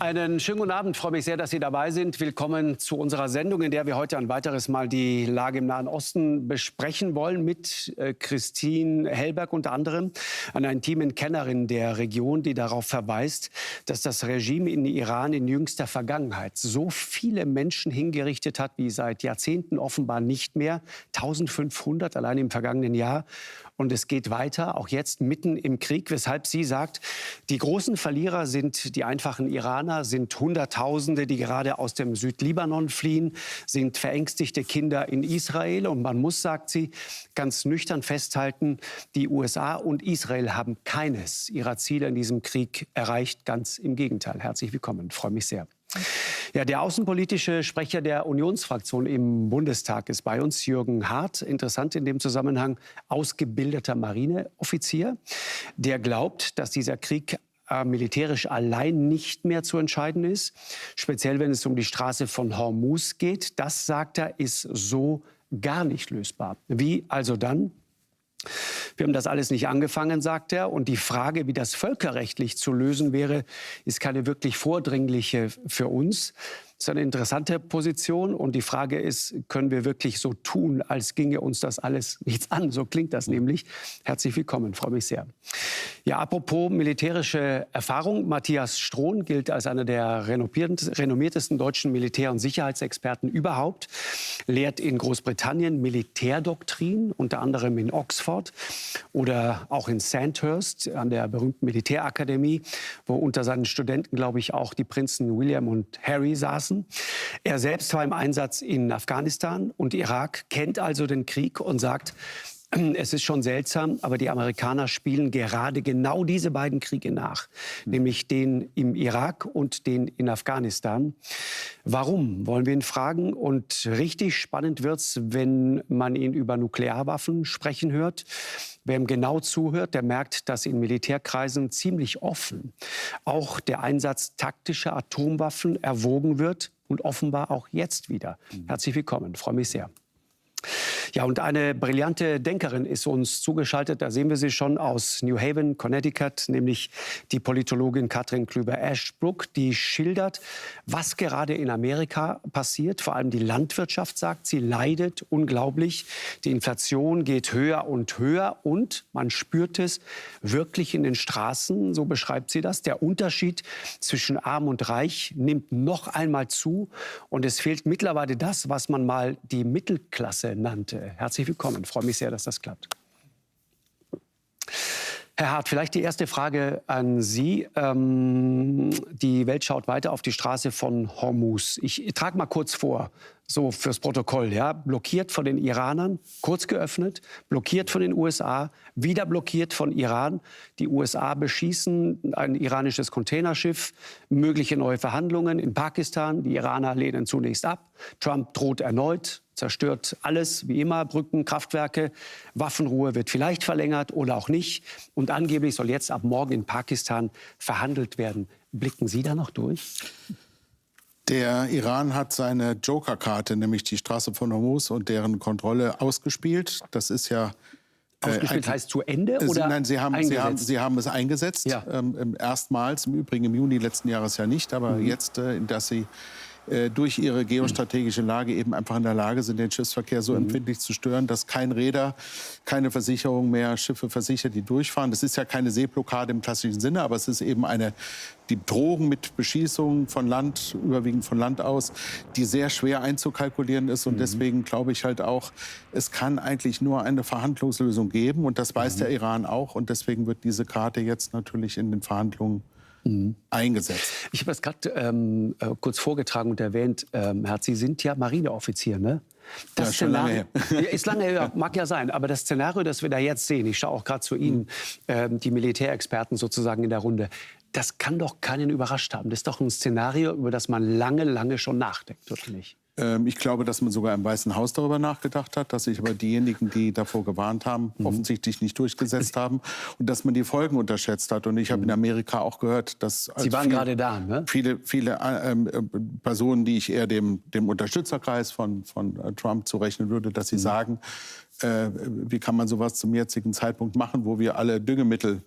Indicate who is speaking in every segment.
Speaker 1: Einen schönen guten Abend. Ich freue mich sehr, dass Sie dabei sind. Willkommen zu unserer Sendung, in der wir heute ein weiteres Mal die Lage im Nahen Osten besprechen wollen mit Christine Hellberg unter anderem, einer intimen Kennerin der Region, die darauf verweist, dass das Regime in Iran in jüngster Vergangenheit so viele Menschen hingerichtet hat wie seit Jahrzehnten offenbar nicht mehr. 1500 allein im vergangenen Jahr. Und es geht weiter, auch jetzt mitten im Krieg, weshalb sie sagt, die großen Verlierer sind die einfachen Iraner, sind Hunderttausende, die gerade aus dem Südlibanon fliehen, sind verängstigte Kinder in Israel. Und man muss, sagt sie, ganz nüchtern festhalten, die USA und Israel haben keines ihrer Ziele in diesem Krieg erreicht. Ganz im Gegenteil. Herzlich willkommen, ich freue mich sehr. Ja, der außenpolitische Sprecher der Unionsfraktion im Bundestag ist bei uns, Jürgen Hart. Interessant in dem Zusammenhang, ausgebildeter Marineoffizier, der glaubt, dass dieser Krieg militärisch allein nicht mehr zu entscheiden ist. Speziell, wenn es um die Straße von Hormuz geht. Das, sagt er, ist so gar nicht lösbar. Wie also dann? Wir haben das alles nicht angefangen, sagt er. Und die Frage, wie das völkerrechtlich zu lösen wäre, ist keine wirklich vordringliche für uns. Das ist eine interessante Position. Und die Frage ist, können wir wirklich so tun, als ginge uns das alles nichts an? So klingt das nämlich. Herzlich willkommen, freue mich sehr. Ja, apropos militärische Erfahrung. Matthias Strohn gilt als einer der renommiertesten deutschen Militär- und Sicherheitsexperten überhaupt. Lehrt in Großbritannien Militärdoktrin, unter anderem in Oxford oder auch in Sandhurst an der berühmten Militärakademie, wo unter seinen Studenten, glaube ich, auch die Prinzen William und Harry saßen. Er selbst war im Einsatz in Afghanistan und Irak, kennt also den Krieg und sagt, es ist schon seltsam, aber die Amerikaner spielen gerade genau diese beiden Kriege nach, nämlich den im Irak und den in Afghanistan. Warum, wollen wir ihn fragen? Und richtig spannend wird's, wenn man ihn über Nuklearwaffen sprechen hört. Wer ihm genau zuhört, der merkt, dass in Militärkreisen ziemlich offen auch der Einsatz taktischer Atomwaffen erwogen wird und offenbar auch jetzt wieder. Herzlich willkommen, freue mich sehr. Ja, und eine brillante Denkerin ist uns zugeschaltet. Da sehen wir sie schon aus New Haven, Connecticut, nämlich die Politologin Katrin Klüber-Ashbrook, die schildert, was gerade in Amerika passiert. Vor allem die Landwirtschaft, sagt sie, leidet unglaublich. Die Inflation geht höher und höher und man spürt es wirklich in den Straßen, so beschreibt sie das. Der Unterschied zwischen Arm und Reich nimmt noch einmal zu und es fehlt mittlerweile das, was man mal die Mittelklasse nannte. Herzlich willkommen. Ich freue mich sehr, dass das klappt. Herr Hart, vielleicht die erste Frage an Sie. Die Welt schaut weiter auf die Straße von Hormuz. Ich trage mal kurz vor, so fürs Protokoll. Ja? Blockiert von den Iranern, kurz geöffnet, blockiert von den USA, wieder blockiert von Iran. Die USA beschießen ein iranisches Containerschiff, mögliche neue Verhandlungen in Pakistan. Die Iraner lehnen zunächst ab. Trump droht erneut. Zerstört alles, wie immer, Brücken, Kraftwerke. Waffenruhe wird vielleicht verlängert oder auch nicht. Und angeblich soll jetzt ab morgen in Pakistan verhandelt werden. Blicken Sie da noch durch?
Speaker 2: Der Iran hat seine Joker-Karte, nämlich die Straße von Hormuz und deren Kontrolle ausgespielt. Das ist ja...
Speaker 1: Ausgespielt heißt zu Ende oder
Speaker 2: nein, sie haben es eingesetzt.
Speaker 1: Ja.
Speaker 2: Erstmals, im Übrigen im Juni letzten Jahres ja nicht, aber jetzt, dass sie durch ihre geostrategische Lage eben einfach in der Lage sind, den Schiffsverkehr so empfindlich zu stören, dass kein Räder, keine Versicherung mehr Schiffe versichert, die durchfahren. Das ist ja keine Seeblockade im klassischen Sinne, aber es ist eben die Drohung mit Beschießung von Land, überwiegend von Land aus, die sehr schwer einzukalkulieren ist. Und deswegen glaube ich halt auch, es kann eigentlich nur eine Verhandlungslösung geben. Und das weiß der Iran auch. Und deswegen wird diese Karte jetzt natürlich in den Verhandlungen eingesetzt.
Speaker 1: Ich habe es gerade kurz vorgetragen und erwähnt, Herr, Sie sind ja Marineoffizier, ne? Das
Speaker 2: ja, schon lange her.
Speaker 1: Ist lange her, mag ja sein. Aber das Szenario, das wir da jetzt sehen, ich schaue auch gerade zu Ihnen, die Militärexperten sozusagen in der Runde, das kann doch keinen überrascht haben. Das ist doch ein Szenario, über das man lange, lange schon nachdenkt, oder nicht?
Speaker 2: Ich glaube, dass man sogar im Weißen Haus darüber nachgedacht hat, dass sich aber diejenigen, die davor gewarnt haben, offensichtlich nicht durchgesetzt haben und dass man die Folgen unterschätzt hat. Und ich habe in Amerika auch gehört, dass
Speaker 1: Sie waren gerade da, ne?
Speaker 2: viele Personen, die ich eher dem Unterstützerkreis von Trump zurechnen würde, dass sie sagen, wie kann man sowas zum jetzigen Zeitpunkt machen, wo wir alle Düngemittel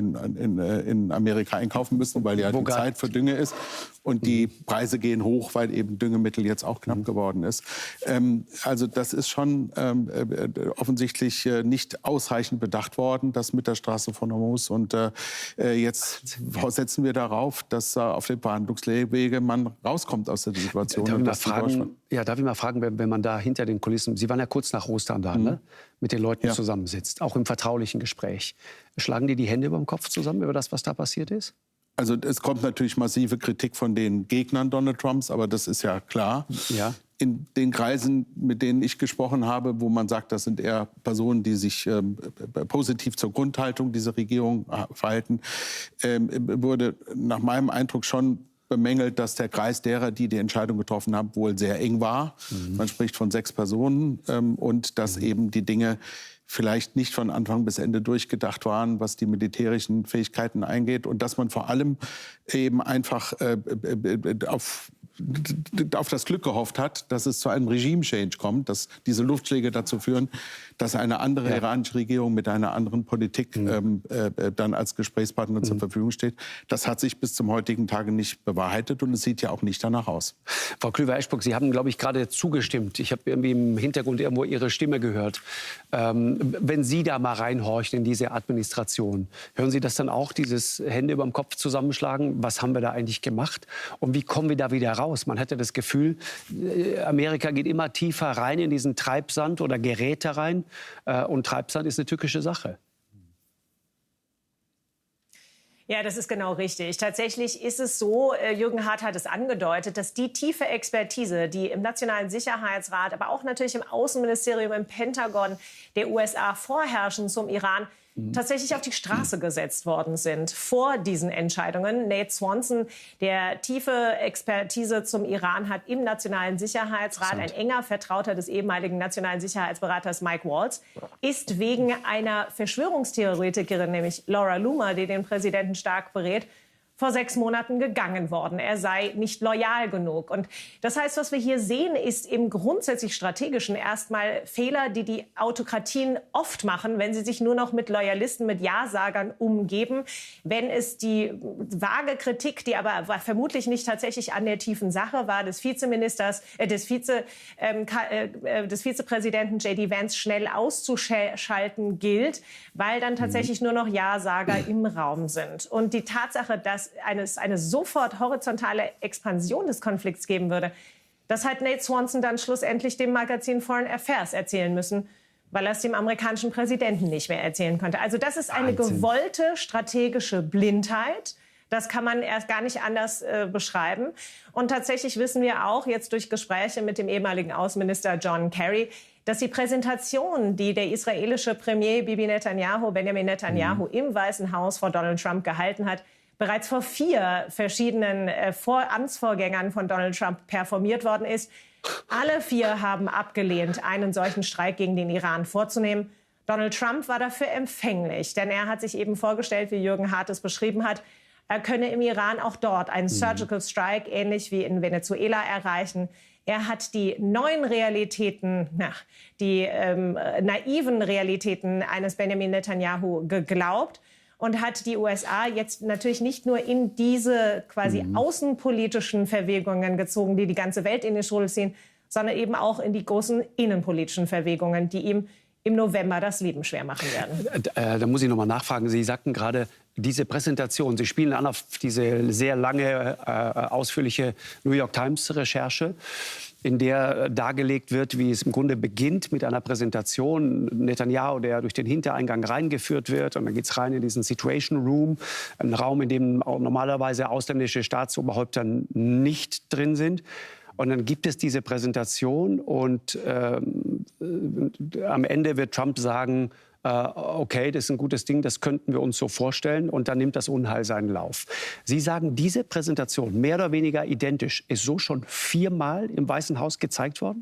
Speaker 2: in Amerika einkaufen müssen, weil ja die Zeit für Dünge ist. Und die Preise gehen hoch, weil eben Düngemittel jetzt auch knapp geworden ist. Also das ist schon offensichtlich nicht ausreichend bedacht worden, das mit der Straße von Hormuz. Und jetzt setzen wir darauf, dass auf den Verhandlungswege man rauskommt aus der Situation.
Speaker 1: Darf ich mal fragen, wenn man da hinter den Kulissen, Sie waren ja kurz nach Ostern da, ne? Mit den Leuten zusammensitzt, auch im vertraulichen Gespräch. Schlagen die Hände über dem Kopf zusammen über das, was da passiert ist?
Speaker 2: Also es kommt natürlich massive Kritik von den Gegnern Donald Trumps, aber das ist ja klar. Ja. In den Kreisen, mit denen ich gesprochen habe, wo man sagt, das sind eher Personen, die sich positiv zur Grundhaltung dieser Regierung verhalten, wurde nach meinem Eindruck schon bemängelt, dass der Kreis derer, die die Entscheidung getroffen haben, wohl sehr eng war. Man spricht von 6 Personen und dass eben die Dinge vielleicht nicht von Anfang bis Ende durchgedacht waren, was die militärischen Fähigkeiten eingeht und dass man vor allem eben einfach auf das Glück gehofft hat, dass es zu einem Regime-Change kommt, dass diese Luftschläge dazu führen, dass eine andere iranische Regierung mit einer anderen Politik dann als Gesprächspartner zur Verfügung steht. Das hat sich bis zum heutigen Tage nicht bewahrheitet und es sieht ja auch nicht danach aus.
Speaker 1: Frau Klüver-Eschbruck, Sie haben, glaube ich, gerade zugestimmt. Ich habe irgendwie im Hintergrund irgendwo Ihre Stimme gehört. Wenn Sie da mal reinhorchen in diese Administration, hören Sie das dann auch, dieses Hände über dem Kopf zusammenschlagen? Was haben wir da eigentlich gemacht? Und wie kommen wir da wieder raus? Man hatte das Gefühl, Amerika geht immer tiefer rein in diesen Treibsand oder gerät da rein. Und Treibsand ist eine tückische Sache.
Speaker 3: Ja, das ist genau richtig. Tatsächlich ist es so, Jürgen Hart hat es angedeutet, dass die tiefe Expertise, die im Nationalen Sicherheitsrat, aber auch natürlich im Außenministerium, im Pentagon der USA vorherrschen zum Iran, tatsächlich auf die Straße gesetzt worden sind vor diesen Entscheidungen. Nate Swanson, der tiefe Expertise zum Iran hat im Nationalen Sicherheitsrat, ein enger Vertrauter des ehemaligen Nationalen Sicherheitsberaters Mike Waltz, ist wegen einer Verschwörungstheoretikerin, nämlich Laura Loomer, die den Präsidenten stark berät, vor 6 Monaten gegangen worden. Er sei nicht loyal genug. Und das heißt, was wir hier sehen, ist im grundsätzlich strategischen erstmal Fehler, die die Autokratien oft machen, wenn sie sich nur noch mit Loyalisten, mit Ja-Sagern umgeben. Wenn es die vage Kritik, die aber vermutlich nicht tatsächlich an der tiefen Sache war, des Vizepräsidenten J.D. Vance schnell auszuschalten gilt, weil dann tatsächlich nur noch Ja-Sager im Raum sind. Und die Tatsache, dass eine sofort horizontale Expansion des Konflikts geben würde, das hat Nate Swanson dann schlussendlich dem Magazin Foreign Affairs erzählen müssen, weil er es dem amerikanischen Präsidenten nicht mehr erzählen konnte. Also das ist eine gewollte strategische Blindheit. Das kann man erst gar nicht anders beschreiben. Und tatsächlich wissen wir auch jetzt durch Gespräche mit dem ehemaligen Außenminister John Kerry, dass die Präsentation, die der israelische Premier Benjamin Netanyahu im Weißen Haus vor Donald Trump gehalten hat, bereits vor 4 verschiedenen Amtsvorgängern von Donald Trump performiert worden ist. Alle 4 haben abgelehnt, einen solchen Streik gegen den Iran vorzunehmen. Donald Trump war dafür empfänglich, denn er hat sich eben vorgestellt, wie Jürgen Hart es beschrieben hat, er könne im Iran auch dort einen Surgical Strike, ähnlich wie in Venezuela, erreichen. Er hat die neuen Realitäten, die naiven Realitäten eines Benjamin Netanyahu geglaubt und hat die USA jetzt natürlich nicht nur in diese quasi außenpolitischen Verwegungen gezogen, die die ganze Welt in die Schule ziehen, sondern eben auch in die großen innenpolitischen Verwegungen, die ihm im November das Leben schwer machen werden.
Speaker 1: Da muss ich noch mal nachfragen. Sie sagten gerade, diese Präsentation, Sie spielen an auf diese sehr lange, ausführliche New York Times-Recherche, in der dargelegt wird, wie es im Grunde beginnt mit einer Präsentation. Netanyahu, der durch den Hintereingang reingeführt wird. Und dann geht es rein in diesen Situation Room, einen Raum, in dem auch normalerweise ausländische Staatsoberhäupter nicht drin sind. Und dann gibt es diese Präsentation und am Ende wird Trump sagen, okay, das ist ein gutes Ding, das könnten wir uns so vorstellen, und dann nimmt das Unheil seinen Lauf. Sie sagen, diese Präsentation, mehr oder weniger identisch, ist so schon 4-mal im Weißen Haus gezeigt worden?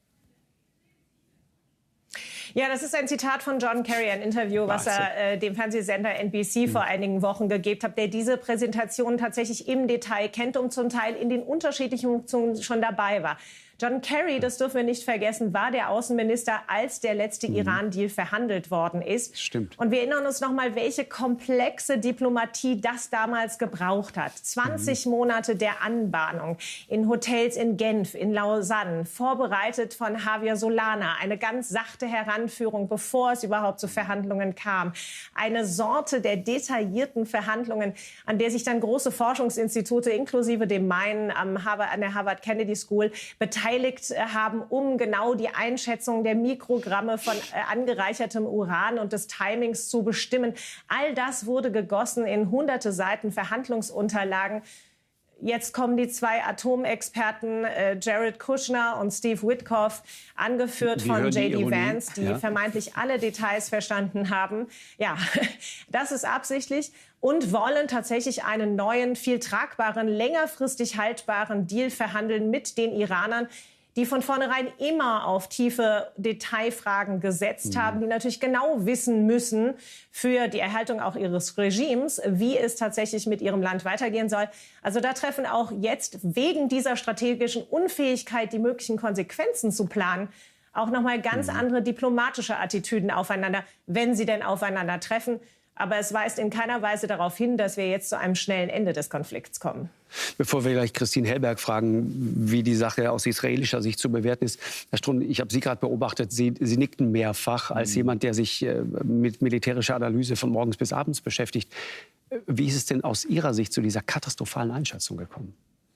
Speaker 3: Ja, das ist ein Zitat von John Kerry, ein Interview, was er dem Fernsehsender NBC vor einigen Wochen gegeben hat, der diese Präsentation tatsächlich im Detail kennt und zum Teil in den unterschiedlichen Funktionen schon dabei war. John Kerry, das dürfen wir nicht vergessen, war der Außenminister, als der letzte Iran-Deal verhandelt worden ist.
Speaker 1: Stimmt.
Speaker 3: Und wir erinnern uns noch mal, welche komplexe Diplomatie das damals gebraucht hat. 20 Monate der Anbahnung in Hotels in Genf, in Lausanne, vorbereitet von Javier Solana. Eine ganz sachte Heranführung, bevor es überhaupt zu Verhandlungen kam. Eine Sorte der detaillierten Verhandlungen, an der sich dann große Forschungsinstitute, inklusive dem meinen an der Harvard Kennedy School, beteiligt haben, um genau die Einschätzung der Mikrogramme von angereichertem Uran und des Timings zu bestimmen. All das wurde gegossen in hunderte Seiten Verhandlungsunterlagen. Jetzt kommen die 2 Atomexperten, Jared Kushner und Steve Witkoff, angeführt von J.D. Vance, die vermeintlich alle Details verstanden haben. Ja, das ist absichtlich. Und wollen tatsächlich einen neuen, viel tragbaren, längerfristig haltbaren Deal verhandeln mit den Iranern, die von vornherein immer auf tiefe Detailfragen gesetzt haben, die natürlich genau wissen müssen für die Erhaltung auch ihres Regimes, wie es tatsächlich mit ihrem Land weitergehen soll. Also da treffen auch jetzt wegen dieser strategischen Unfähigkeit, die möglichen Konsequenzen zu planen, auch noch mal ganz andere diplomatische Attitüden aufeinander, wenn sie denn aufeinandertreffen. Aber es weist in keiner Weise darauf hin, dass wir jetzt zu einem schnellen Ende des Konflikts kommen.
Speaker 1: Bevor wir gleich Christine Hellberg fragen, wie die Sache aus israelischer Sicht zu bewerten ist, Herr Strunz, ich habe Sie gerade beobachtet, Sie nickten mehrfach als jemand, der sich mit militärischer Analyse von morgens bis abends beschäftigt. Wie ist es denn aus Ihrer Sicht zu dieser katastrophalen Einschätzung gekommen?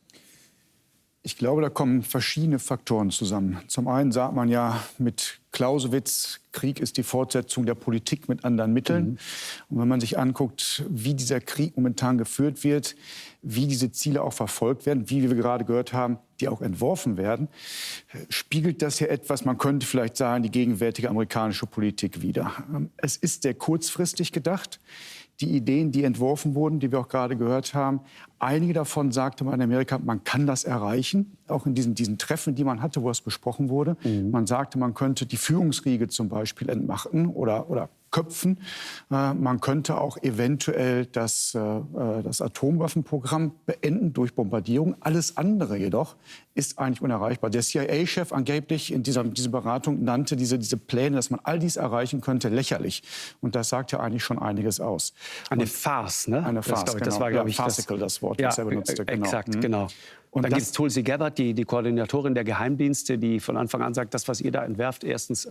Speaker 4: Ich glaube, da kommen verschiedene Faktoren zusammen. Zum einen sagt man ja mit Clausewitz, Krieg ist die Fortsetzung der Politik mit anderen Mitteln. Und wenn man sich anguckt, wie dieser Krieg momentan geführt wird, wie diese Ziele auch verfolgt werden, wie wir gerade gehört haben, die auch entworfen werden, spiegelt das ja etwas, man könnte vielleicht sagen, die gegenwärtige amerikanische Politik wider. Es ist sehr kurzfristig gedacht. Die Ideen, die entworfen wurden, die wir auch gerade gehört haben, einige davon sagte man in Amerika, man kann das erreichen, auch in diesen Treffen, die man hatte, wo es besprochen wurde. Man sagte, man könnte die Führungsriege zum Beispiel entmachten oder köpfen. Man könnte auch eventuell das Atomwaffenprogramm beenden durch Bombardierung. Alles andere jedoch ist eigentlich unerreichbar. Der CIA-Chef angeblich in dieser Beratung nannte diese Pläne, dass man all dies erreichen könnte, lächerlich. Und das sagt ja eigentlich schon einiges aus.
Speaker 1: Eine Farce, ne?
Speaker 4: Eine Farce,
Speaker 1: das war, glaube ich,
Speaker 4: farcical, das Wort, was er benutzte. Genau.
Speaker 1: Exakt, genau. Und dann gibt es Tulsi Gabbard, die Koordinatorin der Geheimdienste, die von Anfang an sagt, das, was ihr da entwerft, erstens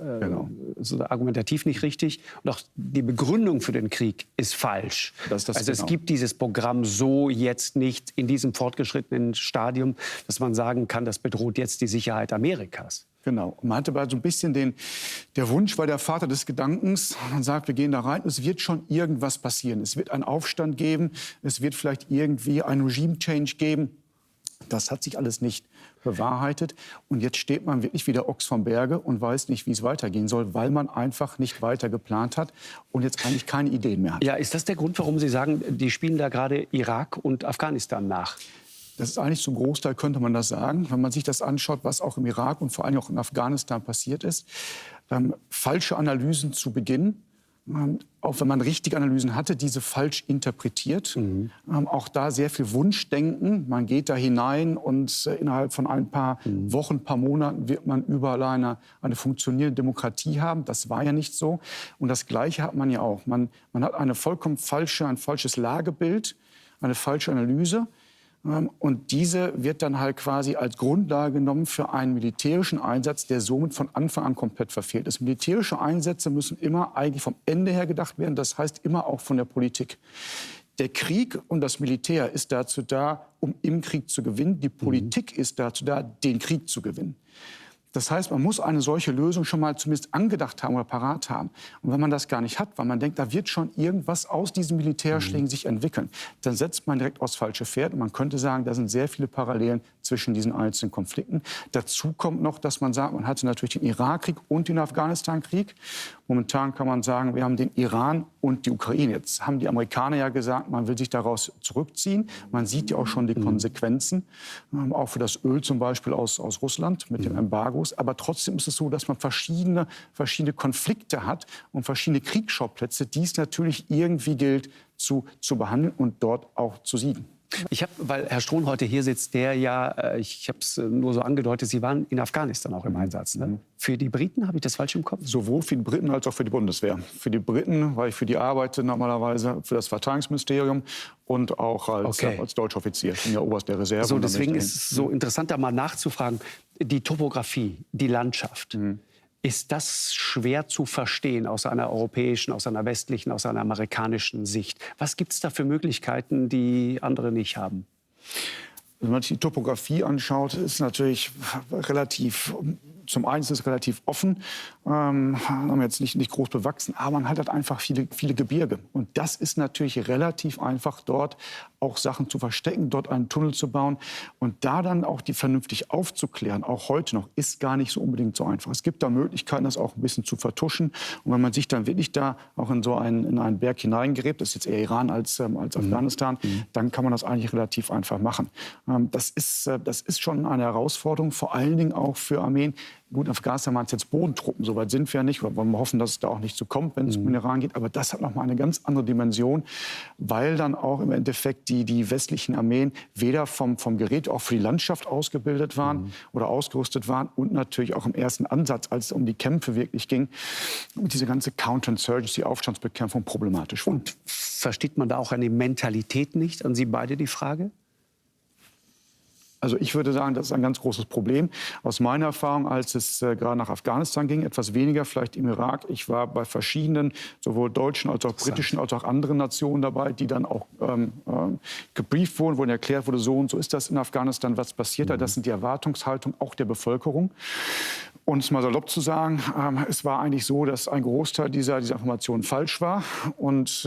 Speaker 1: so argumentativ nicht richtig. Und auch die Begründung für den Krieg ist falsch. Es gibt dieses Programm so jetzt nicht in diesem fortgeschrittenen Stadium, dass man sagen kann, das bedroht jetzt die Sicherheit Amerikas.
Speaker 4: Genau. Man hatte so ein bisschen der Wunsch, war der Vater des Gedankens. Man sagt, wir gehen da rein, es wird schon irgendwas passieren. Es wird einen Aufstand geben, es wird vielleicht irgendwie einen Regime-Change geben. Das hat sich alles nicht bewahrheitet. Und jetzt steht man wirklich wie der Ochs vom Berge und weiß nicht, wie es weitergehen soll, weil man einfach nicht weiter geplant hat und jetzt eigentlich keine Ideen mehr hat.
Speaker 1: Ja, ist das der Grund, warum Sie sagen, die spielen da gerade Irak und Afghanistan nach?
Speaker 4: Das ist eigentlich zum Großteil, könnte man das sagen. Wenn man sich das anschaut, was auch im Irak und vor allem auch in Afghanistan passiert ist. Falsche Analysen zu Beginn. Auch wenn man richtige Analysen hatte, diese falsch interpretiert. Auch da sehr viel Wunschdenken. Man geht da hinein und innerhalb von ein paar Wochen, ein paar Monaten wird man überall eine funktionierende Demokratie haben. Das war ja nicht so. Und das Gleiche hat man ja auch. Man hat ein falsches Lagebild, eine falsche Analyse. Und diese wird dann halt quasi als Grundlage genommen für einen militärischen Einsatz, der somit von Anfang an komplett verfehlt ist. Militärische Einsätze müssen immer eigentlich vom Ende her gedacht werden, das heißt immer auch von der Politik. Der Krieg und das Militär ist dazu da, um im Krieg zu gewinnen. Die Politik ist dazu da, den Krieg zu gewinnen. Das heißt, man muss eine solche Lösung schon mal zumindest angedacht haben oder parat haben. Und wenn man das gar nicht hat, weil man denkt, da wird schon irgendwas aus diesen Militärschlägen sich entwickeln, dann setzt man direkt aufs falsche Pferd. Und man könnte sagen, da sind sehr viele Parallelen zwischen diesen einzelnen Konflikten. Dazu kommt noch, dass man sagt, man hatte natürlich den Irakkrieg und den Afghanistan-Krieg. Momentan kann man sagen, wir haben den Iran und die Ukraine. Jetzt haben die Amerikaner ja gesagt, man will sich daraus zurückziehen. Man sieht ja auch schon die Konsequenzen, auch für das Öl zum Beispiel aus Russland mit den Embargos. Aber trotzdem ist es so, dass man verschiedene Konflikte hat und verschiedene Kriegsschauplätze, die es natürlich irgendwie gilt zu behandeln und dort auch zu siegen.
Speaker 1: Weil Herr Strohn heute hier sitzt, der ja, ich habe es nur so angedeutet, Sie waren in Afghanistan auch im Einsatz. Ne? Für die Briten, habe ich das falsch im Kopf?
Speaker 4: Sowohl für die Briten als auch für die Bundeswehr. Für die Briten, weil ich für die arbeite normalerweise, für das Verteidigungsministerium und auch als deutscher Offizier. Ich bin ja Oberst der Reserve.
Speaker 1: So, deswegen ist es so interessant, da mal nachzufragen, die Topografie, die Landschaft. Ist das schwer zu verstehen aus einer europäischen, aus einer westlichen, aus einer amerikanischen Sicht? Was gibt es da für Möglichkeiten, die andere nicht haben?
Speaker 4: Wenn man sich die Topografie anschaut, ist natürlich relativ, zum einen ist es relativ offen, haben wir jetzt nicht groß bewachsen, aber man hat halt einfach viele Gebirge. Und das ist natürlich relativ einfach, dort auch Sachen zu verstecken, dort einen Tunnel zu bauen und da dann auch die vernünftig aufzuklären, auch heute noch, ist gar nicht so unbedingt so einfach. Es gibt da Möglichkeiten, das auch ein bisschen zu vertuschen. Und wenn man sich dann wirklich da auch in einen Berg hineingräbt, das ist jetzt eher Iran als Afghanistan, dann kann man das eigentlich relativ einfach machen. Das ist schon eine Herausforderung, vor allen Dingen auch für Armeen. Gut, in Afghanistan waren es jetzt Bodentruppen, soweit sind wir ja nicht. Wir wollen hoffen, dass es da auch nicht so kommt, wenn es um den Iran geht. Aber das hat noch mal eine ganz andere Dimension, weil dann auch im Endeffekt die westlichen Armeen weder vom Gerät auch für die Landschaft ausgebildet waren oder ausgerüstet waren und natürlich auch im ersten Ansatz, als es um die Kämpfe wirklich ging, diese ganze Counterinsurgency, Aufstandsbekämpfung problematisch war.
Speaker 1: Und versteht man da auch eine Mentalität nicht? An Sie beide die Frage?
Speaker 4: Also ich würde sagen, das ist ein ganz großes Problem. Aus meiner Erfahrung, als es gerade nach Afghanistan ging, etwas weniger vielleicht im Irak. Ich war bei verschiedenen, sowohl deutschen als auch britischen, als auch anderen Nationen dabei, die dann auch gebrieft wurden, wo erklärt wurde, so und so ist das in Afghanistan, was passiert da. Das sind die Erwartungshaltungen auch der Bevölkerung. Und es mal salopp zu sagen, es war eigentlich so, dass ein Großteil dieser Informationen falsch war. Und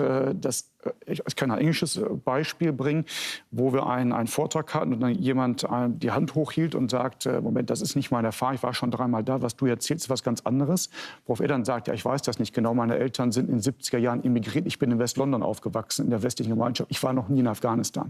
Speaker 4: ich kann ein englisches Beispiel bringen, wo wir einen Vortrag hatten und dann jemand die Hand hochhielt und sagt, Moment, das ist nicht meine Erfahrung, ich war schon 3-mal da, was du erzählst, ist was ganz anderes. Worauf er dann sagt, ja, ich weiß das nicht genau, meine Eltern sind in den 70er Jahren emigriert, ich bin in West-London aufgewachsen, in der westlichen Gemeinschaft, ich war noch nie in Afghanistan.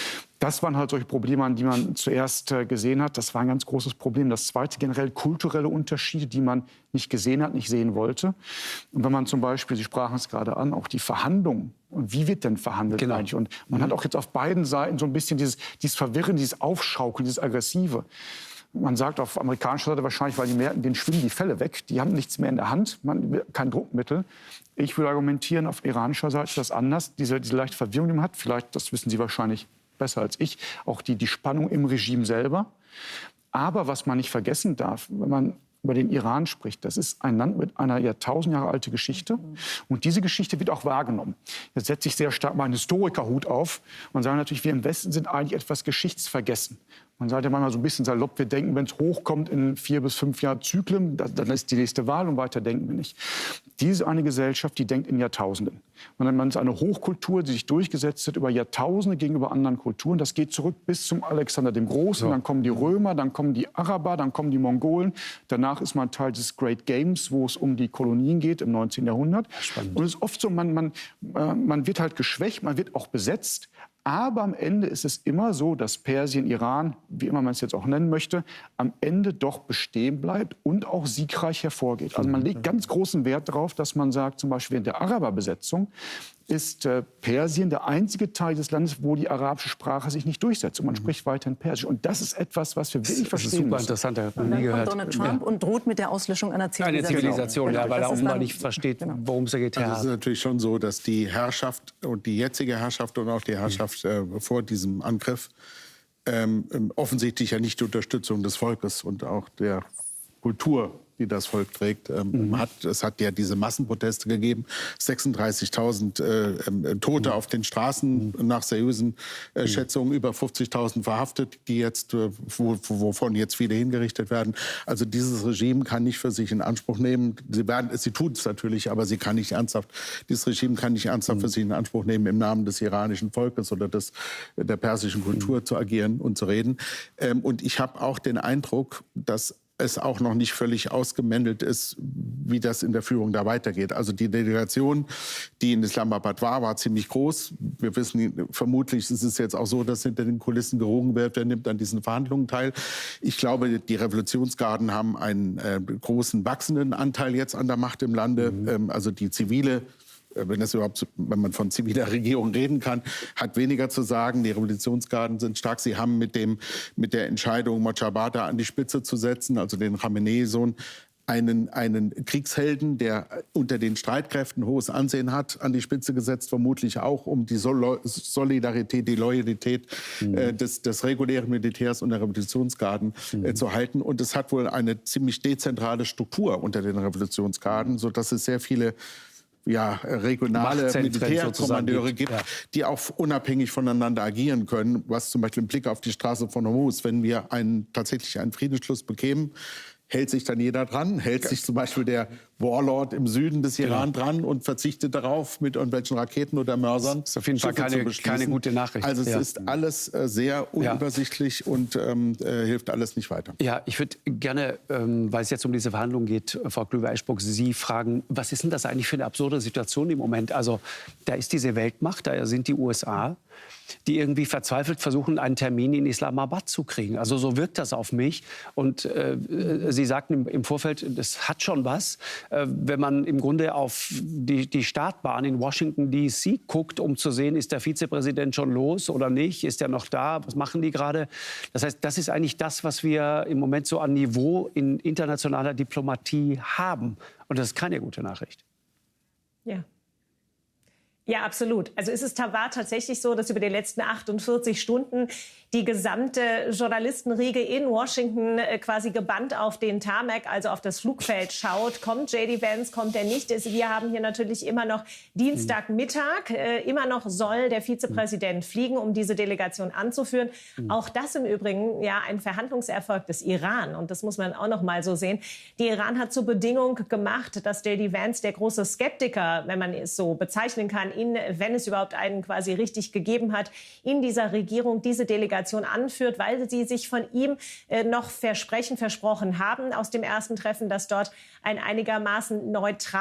Speaker 4: Das waren halt solche Probleme, die man zuerst gesehen hat. Das war ein ganz großes Problem. Das zweite, generell kulturelle Unterschiede, die man nicht gesehen hat, nicht sehen wollte. Und wenn man zum Beispiel, Sie sprachen es gerade an, auch die Verhandlungen. Und wie wird denn verhandelt eigentlich? Und man hat auch jetzt auf beiden Seiten so ein bisschen dieses Verwirren, dieses Aufschaukeln, dieses Aggressive. Man sagt auf amerikanischer Seite wahrscheinlich, weil die merken, denen schwimmen die Fälle weg. Die haben nichts mehr in der Hand, kein Druckmittel. Ich würde argumentieren, auf iranischer Seite ist das anders. Diese leichte Verwirrung, die man hat, vielleicht, das wissen Sie wahrscheinlich besser als ich, auch die Spannung im Regime selber. Aber was man nicht vergessen darf, wenn man über den Iran spricht, das ist ein Land mit einer 1000 Jahre alte Geschichte. Und diese Geschichte wird auch wahrgenommen. Jetzt setze ich sehr stark meinen Historikerhut auf und sage natürlich, wir im Westen sind eigentlich etwas geschichtsvergessen. Man sagt ja manchmal so ein bisschen salopp, wir denken, wenn es hochkommt in 4 bis 5 Jahren Zyklen, dann ist die nächste Wahl und weiter denken wir nicht. Diese eine Gesellschaft, die denkt in Jahrtausenden. Man ist eine Hochkultur, die sich durchgesetzt hat über Jahrtausende gegenüber anderen Kulturen. Das geht zurück bis zum Alexander dem Großen. Ja. Dann kommen die Römer, dann kommen die Araber, dann kommen die Mongolen. Danach ist man Teil des Great Games, wo es um die Kolonien geht im 19. Jahrhundert. Spannend. Und es ist oft so, man wird halt geschwächt, man wird auch besetzt. Aber am Ende ist es immer so, dass Persien, Iran, wie immer man es jetzt auch nennen möchte, am Ende doch bestehen bleibt und auch siegreich hervorgeht. Also man legt ganz großen Wert darauf, dass man sagt, zum Beispiel während der Araberbesetzung ist Persien der einzige Teil des Landes, wo die arabische Sprache sich nicht durchsetzt. Und man spricht weiterhin Persisch. Und das ist etwas, was wir wirklich verstehen müssen.
Speaker 1: Das ist super interessant,
Speaker 5: und dann kommt Donald Trump und droht mit der Auslöschung einer Zivilisation.
Speaker 1: Eine Zivilisation, ja, weil er offenbar nicht versteht, worum es da geht.
Speaker 2: Also es ist natürlich schon so, dass die Herrschaft und die jetzige Herrschaft und auch die Herrschaft vor diesem Angriff offensichtlich ja nicht die Unterstützung des Volkes und auch der Kultur die das Volk trägt. Es hat ja diese Massenproteste gegeben, 36.000 Tote auf den Straßen, nach seriösen Schätzungen über 50.000 verhaftet, die jetzt, wovon jetzt viele hingerichtet werden. Also dieses Regime kann nicht für sich in Anspruch nehmen. Sie tun es natürlich, aber dieses Regime kann nicht ernsthaft für sich in Anspruch nehmen, im Namen des iranischen Volkes oder der persischen Kultur zu agieren und zu reden. Und ich habe auch den Eindruck, dass es auch noch nicht völlig ausgemändelt ist, wie das in der Führung da weitergeht. Also die Delegation, die in Islamabad war ziemlich groß. Wir wissen, vermutlich ist es jetzt auch so, dass hinter den Kulissen gerungen wird, wer nimmt an diesen Verhandlungen teil. Ich glaube, die Revolutionsgarden haben einen großen, wachsenden Anteil jetzt an der Macht im Lande. Also die zivile, wenn man von ziviler Regierung reden kann, hat weniger zu sagen. Die Revolutionsgarden sind stark. Sie haben mit der Entscheidung, Mojtaba an die Spitze zu setzen, also den Khamenei-Sohn, einen Kriegshelden, der unter den Streitkräften hohes Ansehen hat, an die Spitze gesetzt, vermutlich auch, um die Solidarität, die Loyalität des regulären Militärs und der Revolutionsgarden zu halten. Und es hat wohl eine ziemlich dezentrale Struktur unter den Revolutionsgarden, sodass es sehr viele regionale Militärkommandeure gibt, die auch unabhängig voneinander agieren können, was zum Beispiel im Blick auf die Straße von Hormuz, wenn wir tatsächlich einen Friedensschluss bekämen, hält sich dann jeder dran, hält sich zum Beispiel der Warlord im Süden des Iran dran und verzichtet darauf, mit irgendwelchen Raketen oder Mörsern
Speaker 1: das ist auf jeden Fall keine gute Nachricht.
Speaker 2: Also es ist alles sehr unübersichtlich und hilft alles nicht weiter.
Speaker 1: Ja, ich würde gerne, weil es jetzt um diese Verhandlungen geht, Frau Klöver-Eschbruck, Sie fragen, was ist denn das eigentlich für eine absurde Situation im Moment? Also da ist diese Weltmacht, da sind die USA, die irgendwie verzweifelt versuchen, einen Termin in Islamabad zu kriegen. Also so wirkt das auf mich. Und Sie sagten im Vorfeld, das hat schon was. Wenn man im Grunde auf die Startbahn in Washington D.C. guckt, um zu sehen, ist der Vizepräsident schon los oder nicht? Ist er noch da? Was machen die gerade? Das heißt, das ist eigentlich das, was wir im Moment so an Niveau in internationaler Diplomatie haben. Und das ist keine gute Nachricht.
Speaker 3: Ja. Ja, absolut. Also war tatsächlich so, dass über die letzten 48 Stunden die gesamte Journalistenriege in Washington quasi gebannt auf den Tarmac, also auf das Flugfeld schaut. Kommt J.D. Vance, kommt er nicht? Wir haben hier natürlich immer noch Dienstagmittag. Immer noch soll der Vizepräsident fliegen, um diese Delegation anzuführen. Auch das im Übrigen ein Verhandlungserfolg des Iran. Und das muss man auch noch mal so sehen. Die Iran hat zur Bedingung gemacht, dass J.D. Vance, der große Skeptiker, wenn man es so bezeichnen kann, wenn es überhaupt einen quasi richtig gegeben hat, in dieser Regierung diese Delegation anführt, weil sie sich von ihm noch versprochen haben aus dem ersten Treffen, dass dort eine einigermaßen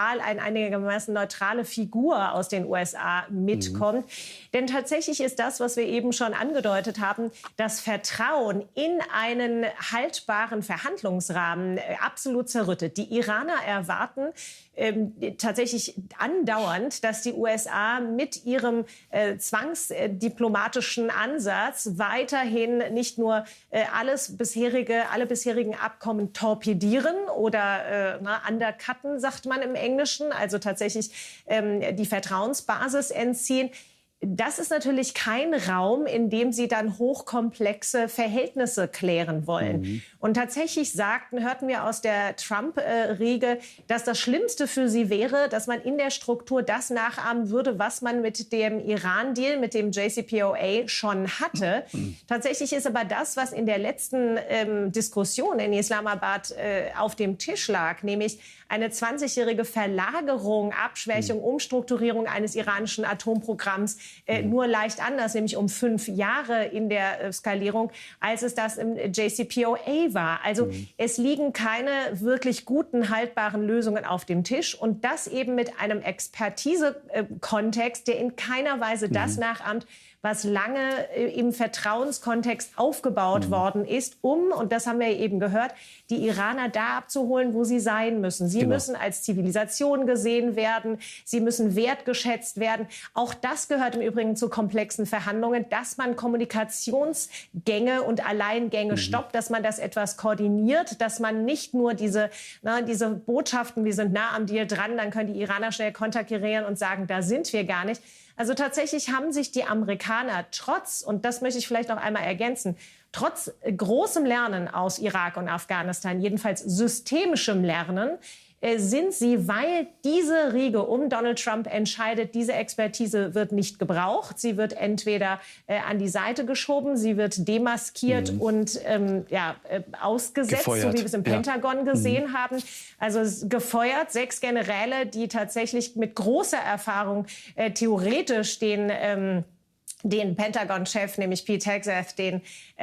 Speaker 3: neutrale Figur aus den USA mitkommt. Denn tatsächlich ist das, was wir eben schon angedeutet haben, das Vertrauen in einen haltbaren Verhandlungsrahmen absolut zerrüttet. Die Iraner erwarten tatsächlich andauernd, dass die USA mit ihrem zwangsdiplomatischen Ansatz weiterhin nicht nur alle bisherigen Abkommen torpedieren oder undercutten, sagt man im Englischen, also tatsächlich die Vertrauensbasis entziehen. Das ist natürlich kein Raum, in dem sie dann hochkomplexe Verhältnisse klären wollen. Und tatsächlich hörten wir aus der Trump-Riege, dass das Schlimmste für sie wäre, dass man in der Struktur das nachahmen würde, was man mit dem Iran-Deal, mit dem JCPOA schon hatte. Tatsächlich ist aber das, was in der letzten Diskussion in Islamabad auf dem Tisch lag, nämlich eine 20-jährige Verlagerung, Abschwächung, Umstrukturierung eines iranischen Atomprogramms nur leicht anders, nämlich um 5 Jahre in der Skalierung, als es das im JCPOA war. Also es liegen keine wirklich guten, haltbaren Lösungen auf dem Tisch und das eben mit einem Expertise-Kontext, der in keiner Weise das nachahmt, was lange im Vertrauenskontext aufgebaut worden ist, und das haben wir eben gehört, die Iraner da abzuholen, wo sie sein müssen. Sie müssen als Zivilisation gesehen werden, sie müssen wertgeschätzt werden. Auch das gehört im Übrigen zu komplexen Verhandlungen, dass man Kommunikationsgänge und Alleingänge stoppt, dass man das etwas koordiniert, dass man nicht nur diese Botschaften, wir sind nah am Deal dran, dann können die Iraner schnell konterkarieren und sagen, da sind wir gar nicht. Also tatsächlich haben sich die Amerikaner und das möchte ich vielleicht noch einmal ergänzen, trotz großem Lernen aus Irak und Afghanistan, jedenfalls systemischem Lernen, sind sie, weil diese Riege um Donald Trump entscheidet, diese Expertise wird nicht gebraucht. Sie wird entweder an die Seite geschoben, sie wird demaskiert und ausgesetzt, gefeuert, so wie wir es im Pentagon gesehen haben. Also gefeuert, 6 Generäle, die tatsächlich mit großer Erfahrung theoretisch den Pentagon-Chef, nämlich Pete Hegseth, den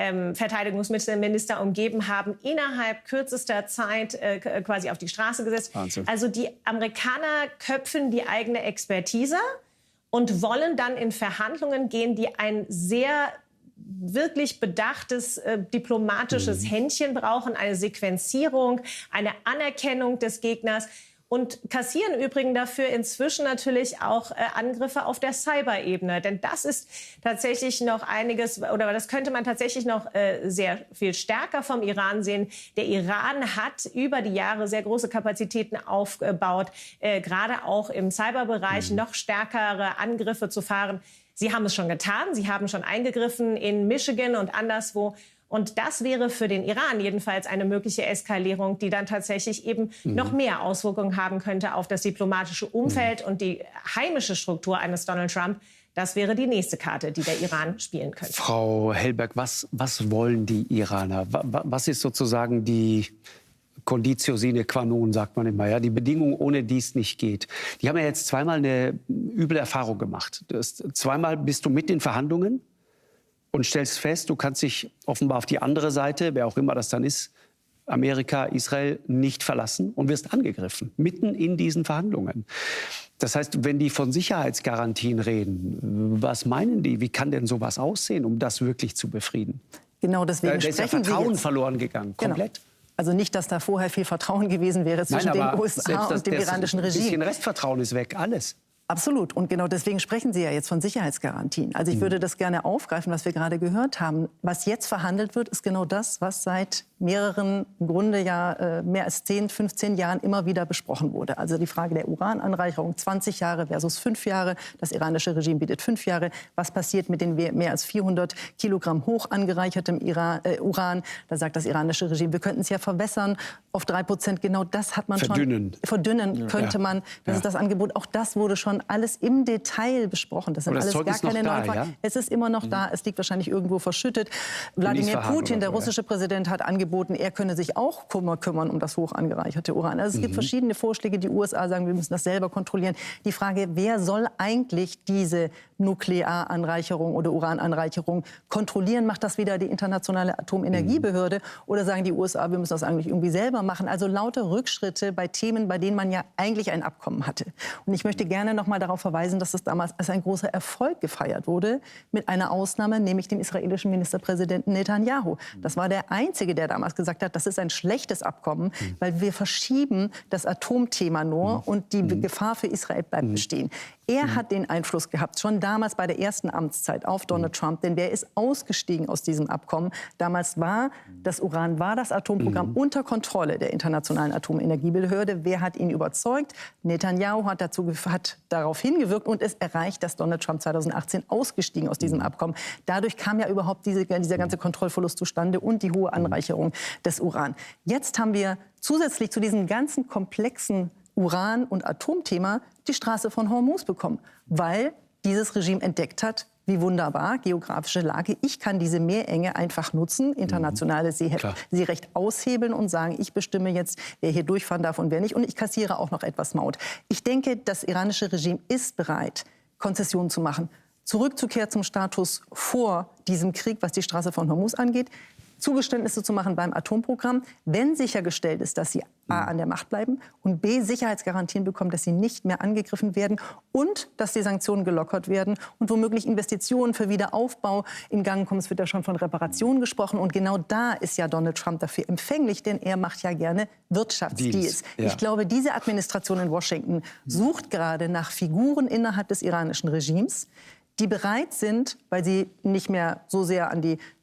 Speaker 3: Verteidigungsminister umgeben haben, innerhalb kürzester Zeit quasi auf die Straße gesetzt. Wahnsinn. Also die Amerikaner köpfen die eigene Expertise und wollen dann in Verhandlungen gehen, die ein sehr wirklich bedachtes diplomatisches Händchen brauchen, eine Sequenzierung, eine Anerkennung des Gegners. Und kassieren übrigens dafür inzwischen natürlich auch Angriffe auf der Cyber-Ebene. Denn das ist tatsächlich noch einiges, oder das könnte man tatsächlich noch sehr viel stärker vom Iran sehen. Der Iran hat über die Jahre sehr große Kapazitäten aufgebaut, gerade auch im Cyberbereich noch stärkere Angriffe zu fahren. Sie haben es schon getan, sie haben schon eingegriffen in Michigan und anderswo. Und das wäre für den Iran jedenfalls eine mögliche Eskalierung, die dann tatsächlich eben noch mehr Auswirkungen haben könnte auf das diplomatische Umfeld und die heimische Struktur eines Donald Trump. Das wäre die nächste Karte, die der Iran spielen könnte.
Speaker 1: Frau Hellberg, was wollen die Iraner? Was ist sozusagen die Conditio sine qua non, sagt man immer, ja, die Bedingung, ohne die es nicht geht. Die haben ja jetzt zweimal eine üble Erfahrung gemacht. Zweimal bist du mit in Verhandlungen und stellst fest, du kannst dich offenbar auf die andere Seite, wer auch immer das dann ist, Amerika, Israel, nicht verlassen und wirst angegriffen, mitten in diesen Verhandlungen. Das heißt, wenn die von Sicherheitsgarantien reden, was meinen die? Wie kann denn sowas aussehen, um das wirklich zu befrieden?
Speaker 5: Genau deswegen
Speaker 1: da ist ja Vertrauen verloren gegangen, komplett.
Speaker 5: Genau. Also nicht, dass da vorher viel Vertrauen gewesen wäre zwischen den USA und dem iranischen Regime.
Speaker 1: Ein bisschen Restvertrauen ist weg, alles.
Speaker 5: Absolut. Und genau deswegen sprechen Sie ja jetzt von Sicherheitsgarantien. Also ich würde das gerne aufgreifen, was wir gerade gehört haben. Was jetzt verhandelt wird, ist genau das, was seit mehreren, im Grunde ja mehr als 10, 15 Jahren immer wieder besprochen wurde. Also die Frage der Urananreicherung, 20 Jahre versus 5 Jahre. Das iranische Regime bietet 5 Jahre. Was passiert mit den mehr als 400 Kilogramm hoch angereichertem Uran? Da sagt das iranische Regime, wir könnten es ja verwässern auf 3%. Genau das hat man
Speaker 1: verdünnen.
Speaker 5: schon. Verdünnen könnte man. Das ist das Angebot. Auch das wurde schon alles im Detail besprochen. Das sind alles gar keine neuen Fragen. Ja? Es ist immer noch da. Es liegt wahrscheinlich irgendwo verschüttet. Wladimir Putin, der russische Präsident, hat angeboten, er könne sich auch kümmern um das hoch angereicherte Uran. Also es gibt verschiedene Vorschläge. Die USA sagen, wir müssen das selber kontrollieren. Die Frage, wer soll eigentlich diese Nuklearanreicherung oder Urananreicherung kontrollieren? Macht das wieder die Internationale Atomenergiebehörde? Oder sagen die USA, wir müssen das eigentlich irgendwie selber machen? Also lauter Rückschritte bei Themen, bei denen man ja eigentlich ein Abkommen hatte. Und ich möchte gerne noch mal darauf verweisen, dass es damals als ein großer Erfolg gefeiert wurde, mit einer Ausnahme, nämlich dem israelischen Ministerpräsidenten Netanyahu. Das war der Einzige, der damals gesagt hat, das ist ein schlechtes Abkommen, weil wir verschieben das Atomthema nur und die Gefahr für Israel bleibt bestehen. Er hat den Einfluss gehabt, schon damals bei der ersten Amtszeit auf Donald Trump, denn wer ist ausgestiegen aus diesem Abkommen? Damals war das Uran, war das Atomprogramm unter Kontrolle der Internationalen Atomenergiebehörde. Wer hat ihn überzeugt? Netanyahu hat darauf hingewirkt und es erreicht, dass Donald Trump 2018 ausgestiegen aus diesem Abkommen. Dadurch kam ja überhaupt dieser ganze Kontrollverlust zustande und die hohe Anreicherung des Uran. Jetzt haben wir zusätzlich zu diesem ganzen komplexen Uran- und Atomthema die Straße von Hormuz bekommen, weil dieses Regime entdeckt hat, wie wunderbar, geografische Lage, ich kann diese Meerenge einfach nutzen, internationale Seerecht aushebeln und sagen, ich bestimme jetzt, wer hier durchfahren darf und wer nicht. Und ich kassiere auch noch etwas Maut. Ich denke, das iranische Regime ist bereit, Konzessionen zu machen. Zurückzukehren zum Status vor diesem Krieg, was die Straße von Hormuz angeht. Zugeständnisse zu machen beim Atomprogramm, wenn sichergestellt ist, dass sie A, an der Macht bleiben und B, Sicherheitsgarantien bekommen, dass sie nicht mehr angegriffen werden und dass die Sanktionen gelockert werden und womöglich Investitionen für Wiederaufbau in Gang kommen. Es wird ja schon von Reparationen gesprochen und genau da ist ja Donald Trump dafür empfänglich, denn er macht ja gerne Wirtschaftsdeals. Ja. Ich glaube, diese Administration in Washington sucht gerade nach Figuren innerhalb des iranischen Regimes, die bereit sind, weil sie nicht mehr so sehr an die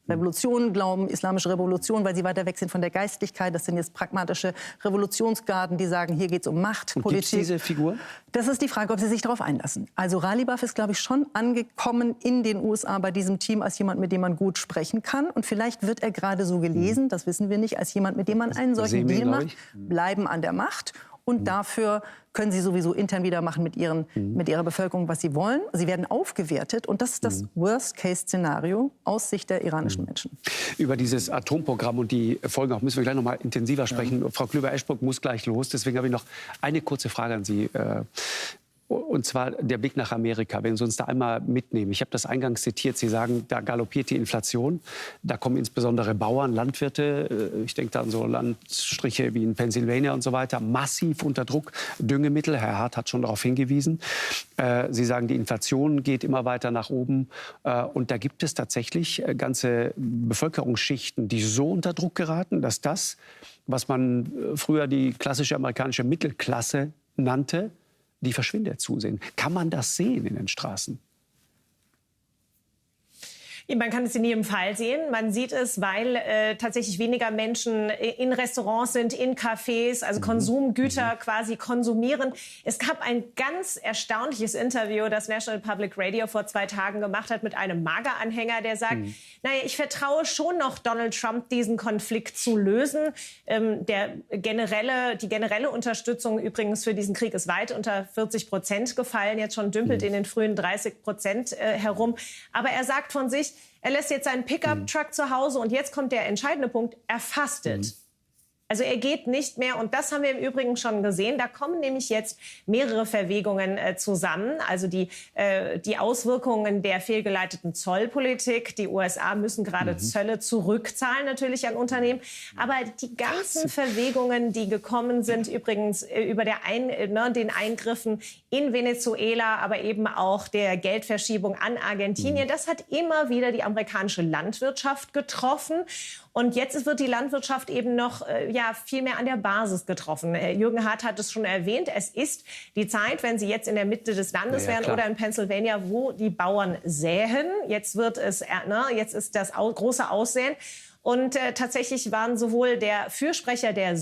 Speaker 5: Revolutionen glauben, islamische Revolution, weil sie weiter weg sind von der Geistlichkeit. Das sind jetzt pragmatische Revolutionsgarden, die sagen, hier geht es um Macht, Politik.
Speaker 1: Gibt's diese Figur?
Speaker 5: Das ist die Frage, ob sie sich darauf einlassen. Also Ghalibaf ist, glaube ich, schon angekommen in den USA bei diesem Team als jemand, mit dem man gut sprechen kann. Und vielleicht wird er gerade so gelesen, das wissen wir nicht, als jemand, mit dem man einen solchen Deal macht, bleiben an der Macht. Und dafür können sie sowieso intern wieder machen mit ihrer Bevölkerung, was sie wollen. Sie werden aufgewertet. Und das ist das Worst-Case-Szenario aus Sicht der iranischen Menschen.
Speaker 1: Über dieses Atomprogramm und die Folgen auch müssen wir gleich noch mal intensiver sprechen. Frau Klüver-Eschbrock muss gleich los. Deswegen habe ich noch eine kurze Frage an Sie. Und zwar der Blick nach Amerika, wenn Sie uns da einmal mitnehmen. Ich habe das eingangs zitiert. Sie sagen, da galoppiert die Inflation. Da kommen insbesondere Bauern, Landwirte, ich denke da an so Landstriche wie in Pennsylvania und so weiter, massiv unter Druck. Düngemittel, Herr Hart hat schon darauf hingewiesen. Sie sagen, die Inflation geht immer weiter nach oben. Und da gibt es tatsächlich ganze Bevölkerungsschichten, die so unter Druck geraten, dass das, was man früher die klassische amerikanische Mittelklasse nannte, die verschwindet zusehen. Kann man das sehen in den Straßen?
Speaker 3: Man kann es in jedem Fall sehen. Man sieht es, weil tatsächlich weniger Menschen in Restaurants sind, in Cafés, also Konsumgüter quasi konsumieren. Es gab ein ganz erstaunliches Interview, das National Public Radio vor 2 Tagen gemacht hat mit einem MAGA-Anhänger, der sagt, naja, ich vertraue schon noch Donald Trump, diesen Konflikt zu lösen. Die generelle Unterstützung übrigens für diesen Krieg ist weit unter 40% gefallen, jetzt schon dümpelt in den frühen 30% herum. Aber er sagt von sich, er lässt jetzt seinen Pickup-Truck zu Hause und jetzt kommt der entscheidende Punkt, er fastet. Also er geht nicht mehr, und das haben wir im Übrigen schon gesehen, da kommen nämlich jetzt mehrere Verwegungen zusammen. Also die Auswirkungen der fehlgeleiteten Zollpolitik. Die USA müssen gerade Zölle zurückzahlen natürlich an Unternehmen. Aber die ganzen Verwegungen, die gekommen sind, übrigens über den Eingriffen in Venezuela, aber eben auch der Geldverschiebung an Argentinien, das hat immer wieder die amerikanische Landwirtschaft getroffen. Und jetzt wird die Landwirtschaft eben noch viel mehr an der Basis getroffen. Jürgen Hart hat es schon erwähnt. Es ist die Zeit, wenn Sie jetzt in der Mitte des Landes wären oder in Pennsylvania, wo die Bauern säen. Jetzt ist das große Aussäen. Und tatsächlich waren sowohl der Fürsprecher der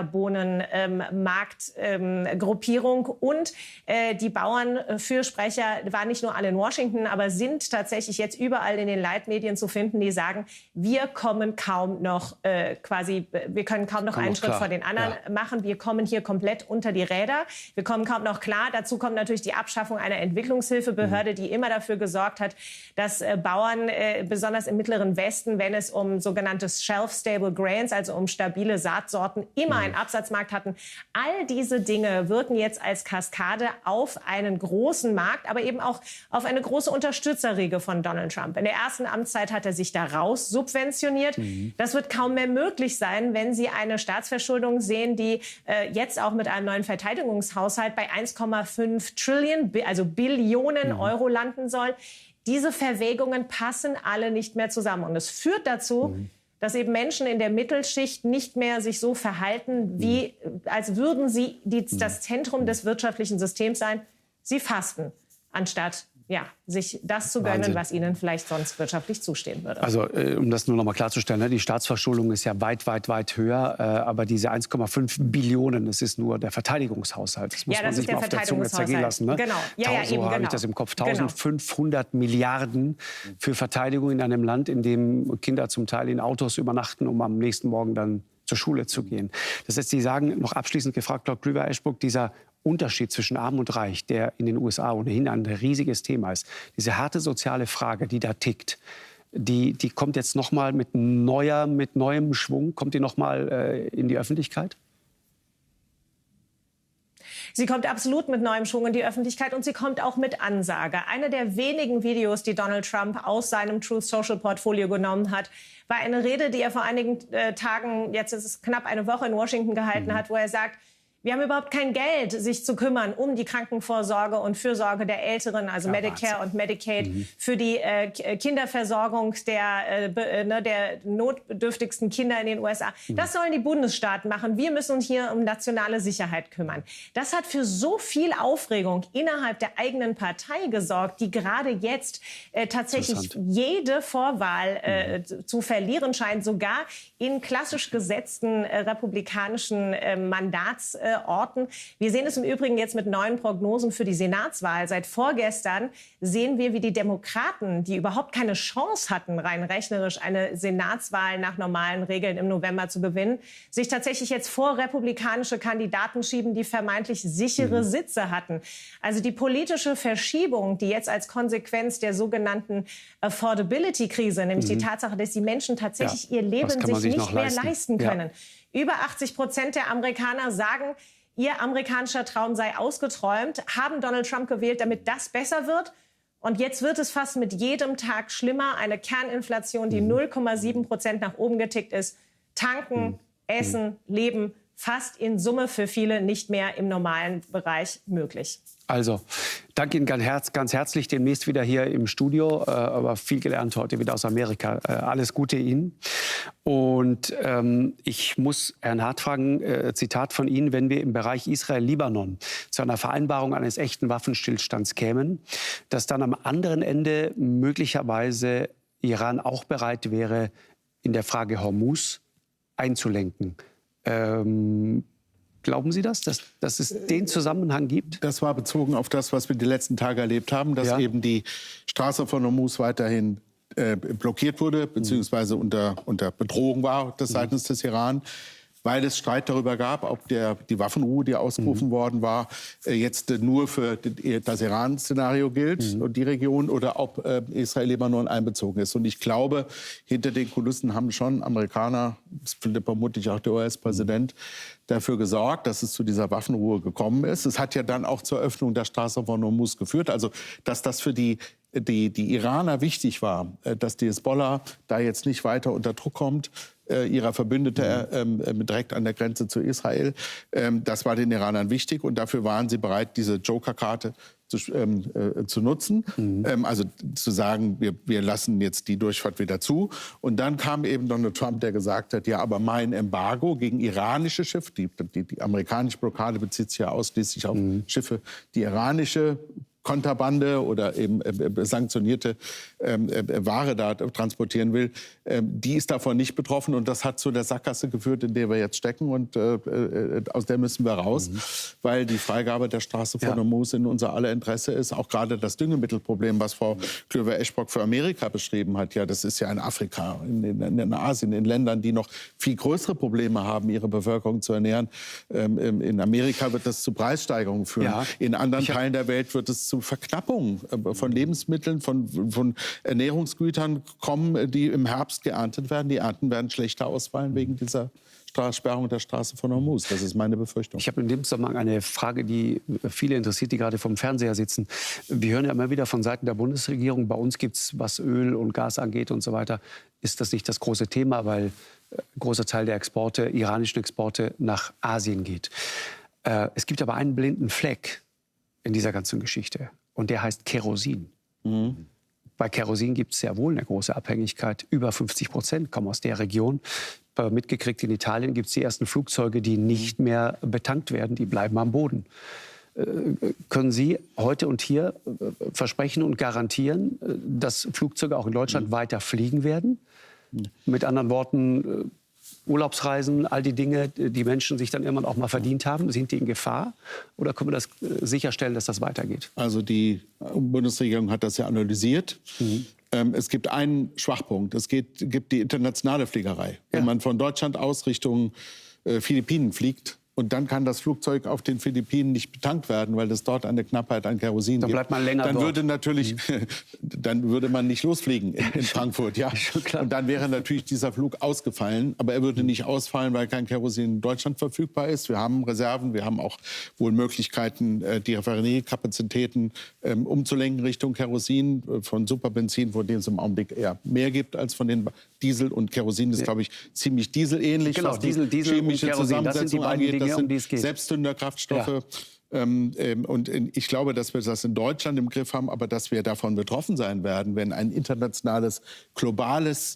Speaker 3: Sojabohnenmarktgruppierung und die Bauernfürsprecher waren nicht nur alle in Washington, aber sind tatsächlich jetzt überall in den Leitmedien zu finden, die sagen, wir kommen kaum noch einen Schritt vor den anderen machen. Wir kommen hier komplett unter die Räder. Wir kommen kaum noch klar. Dazu kommt natürlich die Abschaffung einer Entwicklungshilfebehörde, die immer dafür gesorgt hat, dass Bauern, besonders im Mittleren Westen, wenn es um sogenannte Shelf-Stable Grains, also um stabile Saatsorten, immer einen Absatzmarkt hatten. All diese Dinge wirken jetzt als Kaskade auf einen großen Markt, aber eben auch auf eine große Unterstützerriege von Donald Trump. In der ersten Amtszeit hat er sich da raus subventioniert. Das wird kaum mehr möglich sein, wenn Sie eine Staatsverschuldung sehen, die jetzt auch mit einem neuen Verteidigungshaushalt bei 1,5 Trillion, also Billionen Euro landen soll. Diese Verwägungen passen alle nicht mehr zusammen. Und es führt dazu, dass eben Menschen in der Mittelschicht nicht mehr sich so verhalten, wie als würden sie das Zentrum des wirtschaftlichen Systems sein. Sie fasten, anstatt sich das zu gönnen, was ihnen vielleicht sonst wirtschaftlich zustehen würde.
Speaker 1: Also um das nur noch mal klarzustellen, ne, die Staatsverschuldung ist ja weit, weit, weit höher. Aber diese 1,5 Billionen, das ist nur der Verteidigungshaushalt. Das muss man sich mal auf der Zunge zergehen lassen. Ne?
Speaker 3: Genau.
Speaker 1: So habe ich das im Kopf. 1500 Milliarden für Verteidigung in einem Land, in dem Kinder zum Teil in Autos übernachten, um am nächsten Morgen dann zur Schule zu gehen. Das heißt, Sie sagen, noch abschließend gefragt, Frau Klüver-Eschbrock, dieser Unterschied zwischen Arm und Reich, der in den USA ohnehin ein riesiges Thema ist, diese harte soziale Frage, die da tickt, die kommt jetzt noch mal mit neuem Schwung, kommt die noch mal in die Öffentlichkeit?
Speaker 3: Sie kommt absolut mit neuem Schwung in die Öffentlichkeit und sie kommt auch mit Ansage. Eine der wenigen Videos, die Donald Trump aus seinem Truth Social Portfolio genommen hat, war eine Rede, die er vor einigen Tagen, jetzt ist es knapp eine Woche in Washington gehalten hat, wo er sagt, Wir haben überhaupt kein Geld, sich zu kümmern um die Krankenvorsorge und Fürsorge der Älteren, also Medicare und Medicaid, für die Kinderversorgung der notbedürftigsten Kinder in den USA. Das sollen die Bundesstaaten machen. Wir müssen uns hier um nationale Sicherheit kümmern. Das hat für so viel Aufregung innerhalb der eigenen Partei gesorgt, die gerade jetzt tatsächlich jede Vorwahl zu verlieren scheint, sogar in klassisch gesetzten republikanischen Mandatsorten. Wir sehen es im Übrigen jetzt mit neuen Prognosen für die Senatswahl. Seit vorgestern sehen wir, wie die Demokraten, die überhaupt keine Chance hatten, rein rechnerisch eine Senatswahl nach normalen Regeln im November zu gewinnen, sich tatsächlich jetzt vor republikanische Kandidaten schieben, die vermeintlich sichere Sitze hatten. Also die politische Verschiebung, die jetzt als Konsequenz der sogenannten Affordability-Krise, nämlich die Tatsache, dass die Menschen tatsächlich ihr Leben sich nicht mehr leisten können. Über 80% der Amerikaner sagen, ihr amerikanischer Traum sei ausgeträumt, haben Donald Trump gewählt, damit das besser wird. Und jetzt wird es fast mit jedem Tag schlimmer. Eine Kerninflation, die 0,7% nach oben getickt ist. Tanken, Essen, Leben, fast in Summe für viele nicht mehr im normalen Bereich möglich.
Speaker 1: Also, danke Ihnen ganz herzlich. Demnächst wieder hier im Studio. Aber viel gelernt heute wieder aus Amerika. Alles Gute Ihnen. Und ich muss Herrn Hart fragen, Zitat von Ihnen, wenn wir im Bereich Israel-Libanon zu einer Vereinbarung eines echten Waffenstillstands kämen, dass dann am anderen Ende möglicherweise Iran auch bereit wäre, in der Frage Hormuz einzulenken. Glauben Sie das, dass es den Zusammenhang gibt?
Speaker 2: Das war bezogen auf das, was wir die letzten Tage erlebt haben, dass eben die Straße von Hormuz weiterhin blockiert wurde, beziehungsweise unter Bedrohung war seitens des Iran, weil es Streit darüber gab, ob die Waffenruhe, die ausgerufen worden war, jetzt nur für das Iran-Szenario gilt und die Region oder ob Israel-Libanon einbezogen ist. Und ich glaube, hinter den Kulissen haben schon Amerikaner, vermutlich auch der US-Präsident, dafür gesorgt, dass es zu dieser Waffenruhe gekommen ist. Es hat ja dann auch zur Öffnung der Straße von Hormuz geführt. Also, dass das für die Iraner wichtig war, dass die Hezbollah da jetzt nicht weiter unter Druck kommt, ihrer Verbündete direkt an der Grenze zu Israel. Das war den Iranern wichtig und dafür waren sie bereit, diese Joker-Karte zu nutzen. Also zu sagen, wir lassen jetzt die Durchfahrt wieder zu. Und dann kam eben Donald Trump, der gesagt hat, ja, aber mein Embargo gegen iranische Schiffe, die amerikanische Blockade bezieht sich ja ausschließlich auf Schiffe, die iranische Konterbande oder eben sanktionierte Ware da transportieren will, die ist davon nicht betroffen. Und das hat zu der Sackgasse geführt, in der wir jetzt stecken. Und aus der müssen wir raus, weil die Freigabe der Straße von Hormuz in unser aller Interesse ist. Auch gerade das Düngemittelproblem, was Frau Klöver-Eschbrock für Amerika beschrieben hat. Ja, das ist ja in Afrika, in Asien, in Ländern, die noch viel größere Probleme haben, ihre Bevölkerung zu ernähren. In Amerika wird das zu Preissteigerungen führen. Ja. In anderen Teilen der Welt wird es zu Verknappung von Lebensmitteln, von Ernährungsgütern kommen, die im Herbst geerntet werden. Die Ernten werden schlechter ausfallen wegen dieser Sperrung der Straße von Hormuz. Das ist meine Befürchtung.
Speaker 1: Ich habe in dem Zusammenhang eine Frage, die viele interessiert, die gerade vom Fernseher sitzen. Wir hören ja immer wieder von Seiten der Bundesregierung, bei uns gibt es, was Öl und Gas angeht und so weiter, ist das nicht das große Thema, weil ein großer Teil der Exporte, iranischen Exporte, nach Asien geht. Es gibt aber einen blinden Fleck in dieser ganzen Geschichte. Und der heißt Kerosin. Bei Kerosin gibt es sehr wohl eine große Abhängigkeit. Über 50% kommen aus der Region. Mitgekriegt, in Italien gibt es die ersten Flugzeuge, die nicht mehr betankt werden. Die bleiben am Boden. Können Sie heute und hier versprechen und garantieren, dass Flugzeuge auch in Deutschland weiter fliegen werden? Mit anderen Worten, Urlaubsreisen, all die Dinge, die Menschen sich dann irgendwann auch mal verdient haben, sind die in Gefahr? Oder können wir das sicherstellen, dass das weitergeht?
Speaker 2: Also die Bundesregierung hat das ja analysiert. Es gibt einen Schwachpunkt. Es gibt die internationale Fliegerei. Wenn man von Deutschland aus Richtung Philippinen fliegt, und dann kann das Flugzeug auf den Philippinen nicht betankt werden, weil es dort eine Knappheit an Kerosin gibt.
Speaker 1: Dann bleibt man länger
Speaker 2: dort.
Speaker 1: Würde
Speaker 2: dann würde man nicht losfliegen in Frankfurt. Ja. Und dann wäre natürlich dieser Flug ausgefallen. Aber er würde nicht ausfallen, weil kein Kerosin in Deutschland verfügbar ist. Wir haben Reserven, wir haben auch wohl Möglichkeiten, die Raffineriekapazitäten umzulenken Richtung Kerosin, von Superbenzin, von dem es im Augenblick eher mehr gibt als von den Diesel. Und Kerosin ist, glaube ich, ziemlich dieselähnlich,
Speaker 1: genau,
Speaker 2: was die
Speaker 1: Diesel
Speaker 2: chemische
Speaker 1: und Kerosin,
Speaker 2: Zusammensetzung angeht.
Speaker 1: Dinge, um die es geht.
Speaker 2: Selbstzünderkraftstoffe. Ja. Und ich glaube, dass wir das in Deutschland im Griff haben, aber dass wir davon betroffen sein werden, wenn ein internationales, globales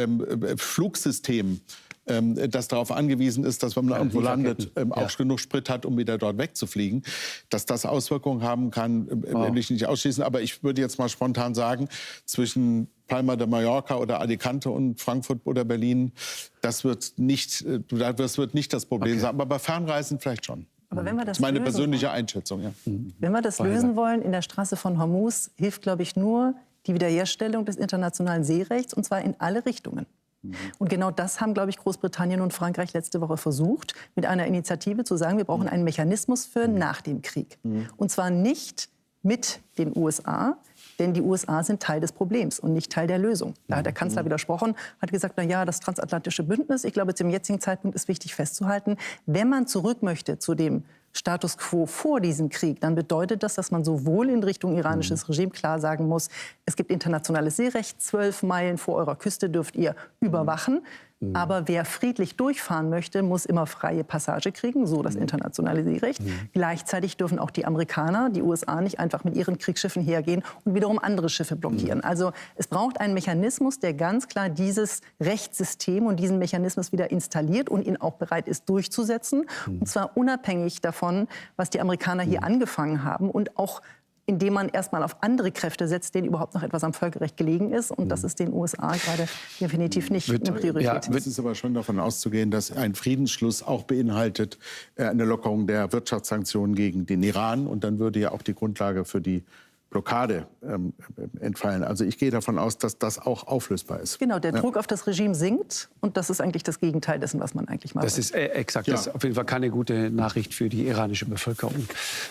Speaker 2: Flugsystem, das darauf angewiesen ist, dass wenn man irgendwo landet, auch genug Sprit hat, um wieder dort wegzufliegen. Dass das Auswirkungen haben kann, will ich nicht ausschließen. Aber ich würde jetzt mal spontan sagen, zwischen Palma de Mallorca oder Alicante und Frankfurt oder Berlin, das wird nicht das Problem sein. Aber bei Fernreisen vielleicht schon.
Speaker 5: Aber wenn wir das
Speaker 2: ist meine persönliche Einschätzung. Ja.
Speaker 5: Wenn wir das lösen wollen in der Straße von Hormuz, hilft, glaube ich, nur die Wiederherstellung des internationalen Seerechts, und zwar in alle Richtungen. Und genau das haben, glaube ich, Großbritannien und Frankreich letzte Woche versucht, mit einer Initiative zu sagen, wir brauchen einen Mechanismus für nach dem Krieg. Und zwar nicht mit den USA, denn die USA sind Teil des Problems und nicht Teil der Lösung. Da hat der Kanzler widersprochen, hat gesagt, na ja, das transatlantische Bündnis, ich glaube, zum jetzigen Zeitpunkt ist wichtig festzuhalten, wenn man zurück möchte zu dem Status quo vor diesem Krieg, dann bedeutet das, dass man sowohl in Richtung iranisches Regime klar sagen muss, es gibt internationales Seerecht, 12 Meilen vor eurer Küste dürft ihr überwachen. Aber wer friedlich durchfahren möchte, muss immer freie Passage kriegen, so das internationale Seerecht. Gleichzeitig dürfen auch die Amerikaner, die USA, nicht einfach mit ihren Kriegsschiffen hergehen und wiederum andere Schiffe blockieren. Also es braucht einen Mechanismus, der ganz klar dieses Rechtssystem und diesen Mechanismus wieder installiert und ihn auch bereit ist durchzusetzen. Und zwar unabhängig davon, was die Amerikaner hier angefangen haben und auch indem man erstmal auf andere Kräfte setzt, denen überhaupt noch etwas am Völkerrecht gelegen ist. Und das ist den USA gerade definitiv nicht eine Priorität.
Speaker 2: Ja, es ist aber schon davon auszugehen, dass ein Friedensschluss auch beinhaltet eine Lockerung der Wirtschaftssanktionen gegen den Iran. Und dann würde ja auch die Grundlage für die Blockade entfallen. Also ich gehe davon aus, dass das auch auflösbar ist.
Speaker 5: Genau, der Druck auf das Regime sinkt und das ist eigentlich das Gegenteil dessen, was man eigentlich mal will.
Speaker 1: Das ist exakt. Das ist auf jeden Fall keine gute Nachricht für die iranische Bevölkerung,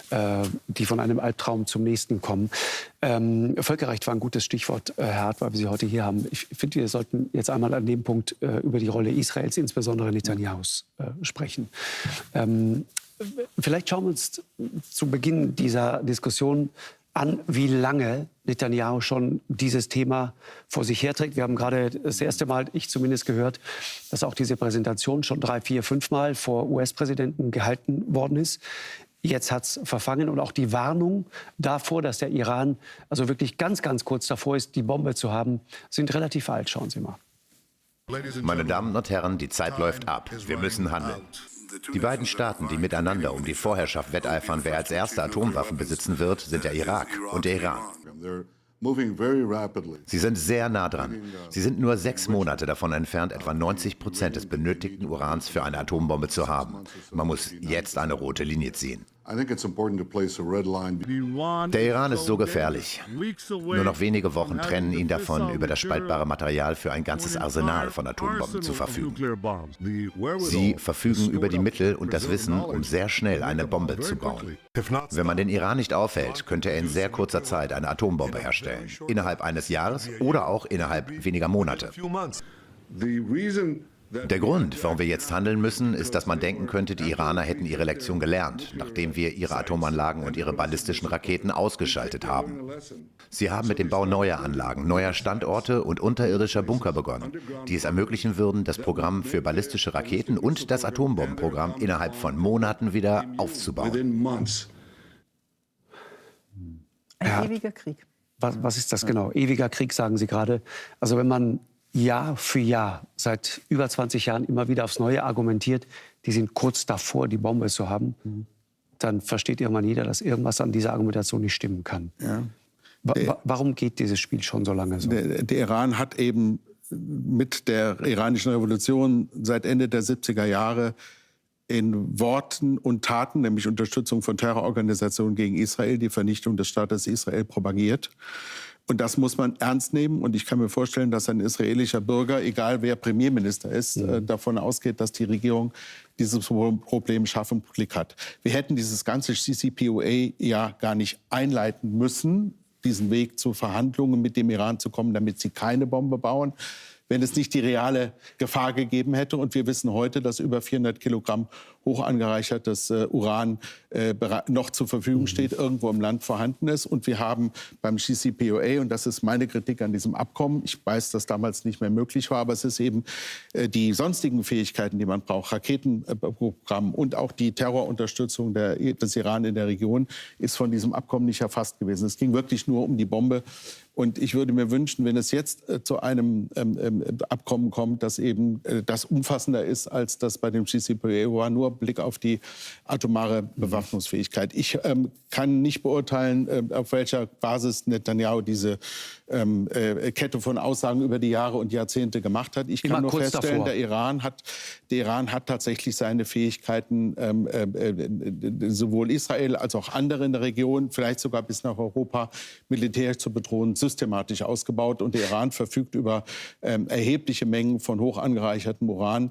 Speaker 1: die von einem Albtraum zum nächsten kommen. Völkerrecht war ein gutes Stichwort, Herr Hart, weil wir Sie heute hier haben. Ich finde, wir sollten jetzt einmal an dem Punkt über die Rolle Israels, insbesondere Netanyahus, sprechen. Vielleicht schauen wir uns zu Beginn dieser Diskussion an, wie lange Netanyahu schon dieses Thema vor sich herträgt. Wir haben gerade das erste Mal, ich zumindest, gehört, dass auch diese Präsentation schon 3, 4, 5 Mal vor US-Präsidenten gehalten worden ist. Jetzt hat es verfangen und auch die Warnung davor, dass der Iran also wirklich ganz, ganz kurz davor ist, die Bombe zu haben, sind relativ alt. Schauen Sie mal.
Speaker 6: Meine Damen und Herren, die Zeit läuft ab. Wir müssen handeln. Die beiden Staaten, die miteinander um die Vorherrschaft wetteifern, wer als erster Atomwaffen besitzen wird, sind der Irak und der Iran. Sie sind sehr nah dran. Sie sind nur 6 Monate davon entfernt, etwa 90% des benötigten Urans für eine Atombombe zu haben. Man muss jetzt eine rote Linie ziehen. Der Iran ist so gefährlich. Nur noch wenige Wochen trennen ihn davon, über das spaltbare Material für ein ganzes Arsenal von Atombomben zu verfügen. Sie verfügen über die Mittel und das Wissen, um sehr schnell eine Bombe zu bauen. Wenn man den Iran nicht aufhält, könnte er in sehr kurzer Zeit eine Atombombe herstellen. Innerhalb eines Jahres oder auch innerhalb weniger Monate. Der Grund, warum wir jetzt handeln müssen, ist, dass man denken könnte, die Iraner hätten ihre Lektion gelernt, nachdem wir ihre Atomanlagen und ihre ballistischen Raketen ausgeschaltet haben. Sie haben mit dem Bau neuer Anlagen, neuer Standorte und unterirdischer Bunker begonnen, die es ermöglichen würden, das Programm für ballistische Raketen und das Atombombenprogramm innerhalb von Monaten wieder aufzubauen.
Speaker 5: Ein ewiger Krieg.
Speaker 1: Was ist das genau? Ewiger Krieg, sagen Sie gerade. Also wenn man Jahr für Jahr, seit über 20 Jahren immer wieder aufs Neue argumentiert, die sind kurz davor, die Bombe zu haben, dann versteht irgendwann jeder, dass irgendwas an dieser Argumentation nicht stimmen kann. Ja. Warum geht dieses Spiel schon so lange so?
Speaker 2: Der Iran hat eben mit der iranischen Revolution seit Ende der 70er Jahre in Worten und Taten, nämlich Unterstützung von Terrororganisationen gegen Israel, die Vernichtung des Staates Israel propagiert. Und das muss man ernst nehmen. Und ich kann mir vorstellen, dass ein israelischer Bürger, egal wer Premierminister ist, davon ausgeht, dass die Regierung dieses Problem scharf im Blick hat. Wir hätten dieses ganze CCPOA ja gar nicht einleiten müssen, diesen Weg zu Verhandlungen mit dem Iran zu kommen, damit sie keine Bombe bauen. wenn es nicht die reale Gefahr gegeben hätte. Und wir wissen heute, dass über 400 Kilogramm hoch angereichertes Uran noch zur Verfügung steht, irgendwo im Land vorhanden ist. Und wir haben beim JCPOA, und das ist meine Kritik an diesem Abkommen, ich weiß, dass damals nicht mehr möglich war, aber es ist eben die sonstigen Fähigkeiten, die man braucht, Raketenprogramm und auch die Terrorunterstützung des Iran in der Region, ist von diesem Abkommen nicht erfasst gewesen. Es ging wirklich nur um die Bombe. Und ich würde mir wünschen, wenn es jetzt zu einem Abkommen kommt, das eben das umfassender ist, als das bei dem JCPOA war, nur Blick auf die atomare Bewaffnungsfähigkeit. Ich kann nicht beurteilen, auf welcher Basis Netanyahu diese Kette von Aussagen über die Jahre und Jahrzehnte gemacht hat. Ich kann nur feststellen, der Iran hat tatsächlich seine Fähigkeiten, sowohl Israel als auch andere in der Region, vielleicht sogar bis nach Europa, militärisch zu bedrohen, systematisch ausgebaut. Und der Iran verfügt über erhebliche Mengen von hoch angereichertem Uran,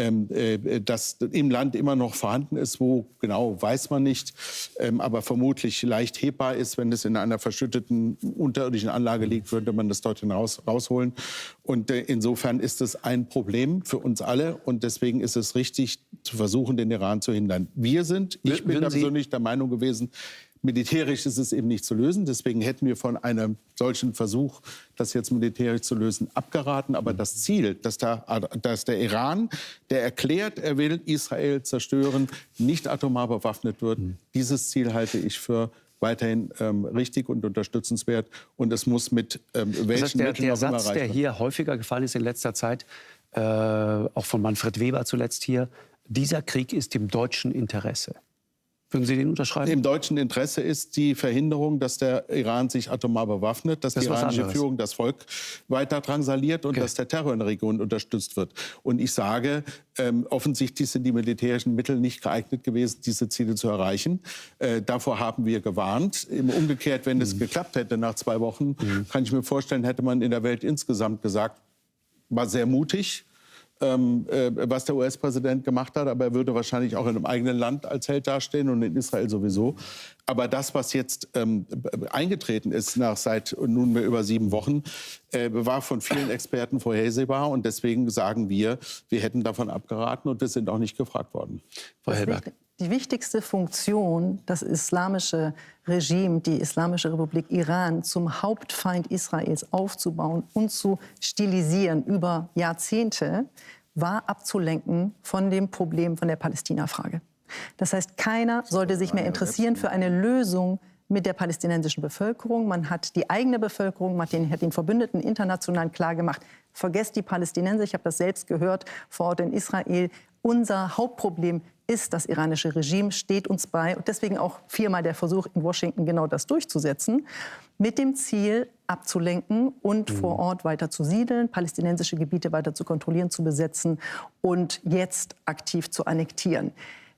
Speaker 2: das im Land immer noch vorhanden ist. Wo genau, weiß man nicht, aber vermutlich leicht hebbar ist. Wenn es in einer verschütteten unterirdischen Anlage liegt, würde man das dorthin rausholen. Und insofern ist es ein Problem für uns alle. Und deswegen ist es richtig, zu versuchen, den Iran zu hindern. Ich bin da persönlich der Meinung gewesen, militärisch ist es eben nicht zu lösen. Deswegen hätten wir von einem solchen Versuch, das jetzt militärisch zu lösen, abgeraten. Aber das Ziel, dass der Iran, der erklärt, er will Israel zerstören, nicht atomar bewaffnet wird, dieses Ziel halte ich für weiterhin richtig und unterstützenswert. Und es muss mit welchen Mitteln
Speaker 1: der Satz, der hier häufiger gefallen ist in letzter Zeit, auch von Manfred Weber zuletzt hier, dieser Krieg ist im deutschen Interesse. Würden Sie den unterschreiben?
Speaker 2: Im deutschen Interesse ist die Verhinderung, dass der Iran sich atomar bewaffnet, dass die iranische Führung das Volk weiter drangsaliert und dass der Terror in der Region unterstützt wird. Und ich sage, offensichtlich sind die militärischen Mittel nicht geeignet gewesen, diese Ziele zu erreichen. Davor haben wir gewarnt. Umgekehrt, wenn es geklappt hätte nach 2 Wochen, kann ich mir vorstellen, hätte man in der Welt insgesamt gesagt, war sehr mutig, was der US-Präsident gemacht hat, aber er würde wahrscheinlich auch in einem eigenen Land als Held dastehen und in Israel sowieso. Aber das, was jetzt eingetreten ist seit nunmehr über 7 Wochen, war von vielen Experten vorhersehbar. Und deswegen sagen wir hätten davon abgeraten und wir sind auch nicht gefragt worden.
Speaker 1: Frau Hellberg.
Speaker 5: Die wichtigste Funktion, das islamische Regime, die Islamische Republik Iran zum Hauptfeind Israels aufzubauen und zu stilisieren über Jahrzehnte, war abzulenken von dem Problem von der Palästina-Frage. Das heißt, keiner sollte sich mehr interessieren für eine Lösung mit der palästinensischen Bevölkerung. Man hat die eigene Bevölkerung, man hat den Verbündeten international klargemacht, vergesst die Palästinenser, ich habe das selbst gehört vor Ort in Israel. Unser Hauptproblem ist das iranische Regime, steht uns bei. Und deswegen auch 4-mal der Versuch in Washington, genau das durchzusetzen, mit dem Ziel abzulenken und vor Ort weiter zu siedeln, palästinensische Gebiete weiter zu kontrollieren, zu besetzen und jetzt aktiv zu annektieren.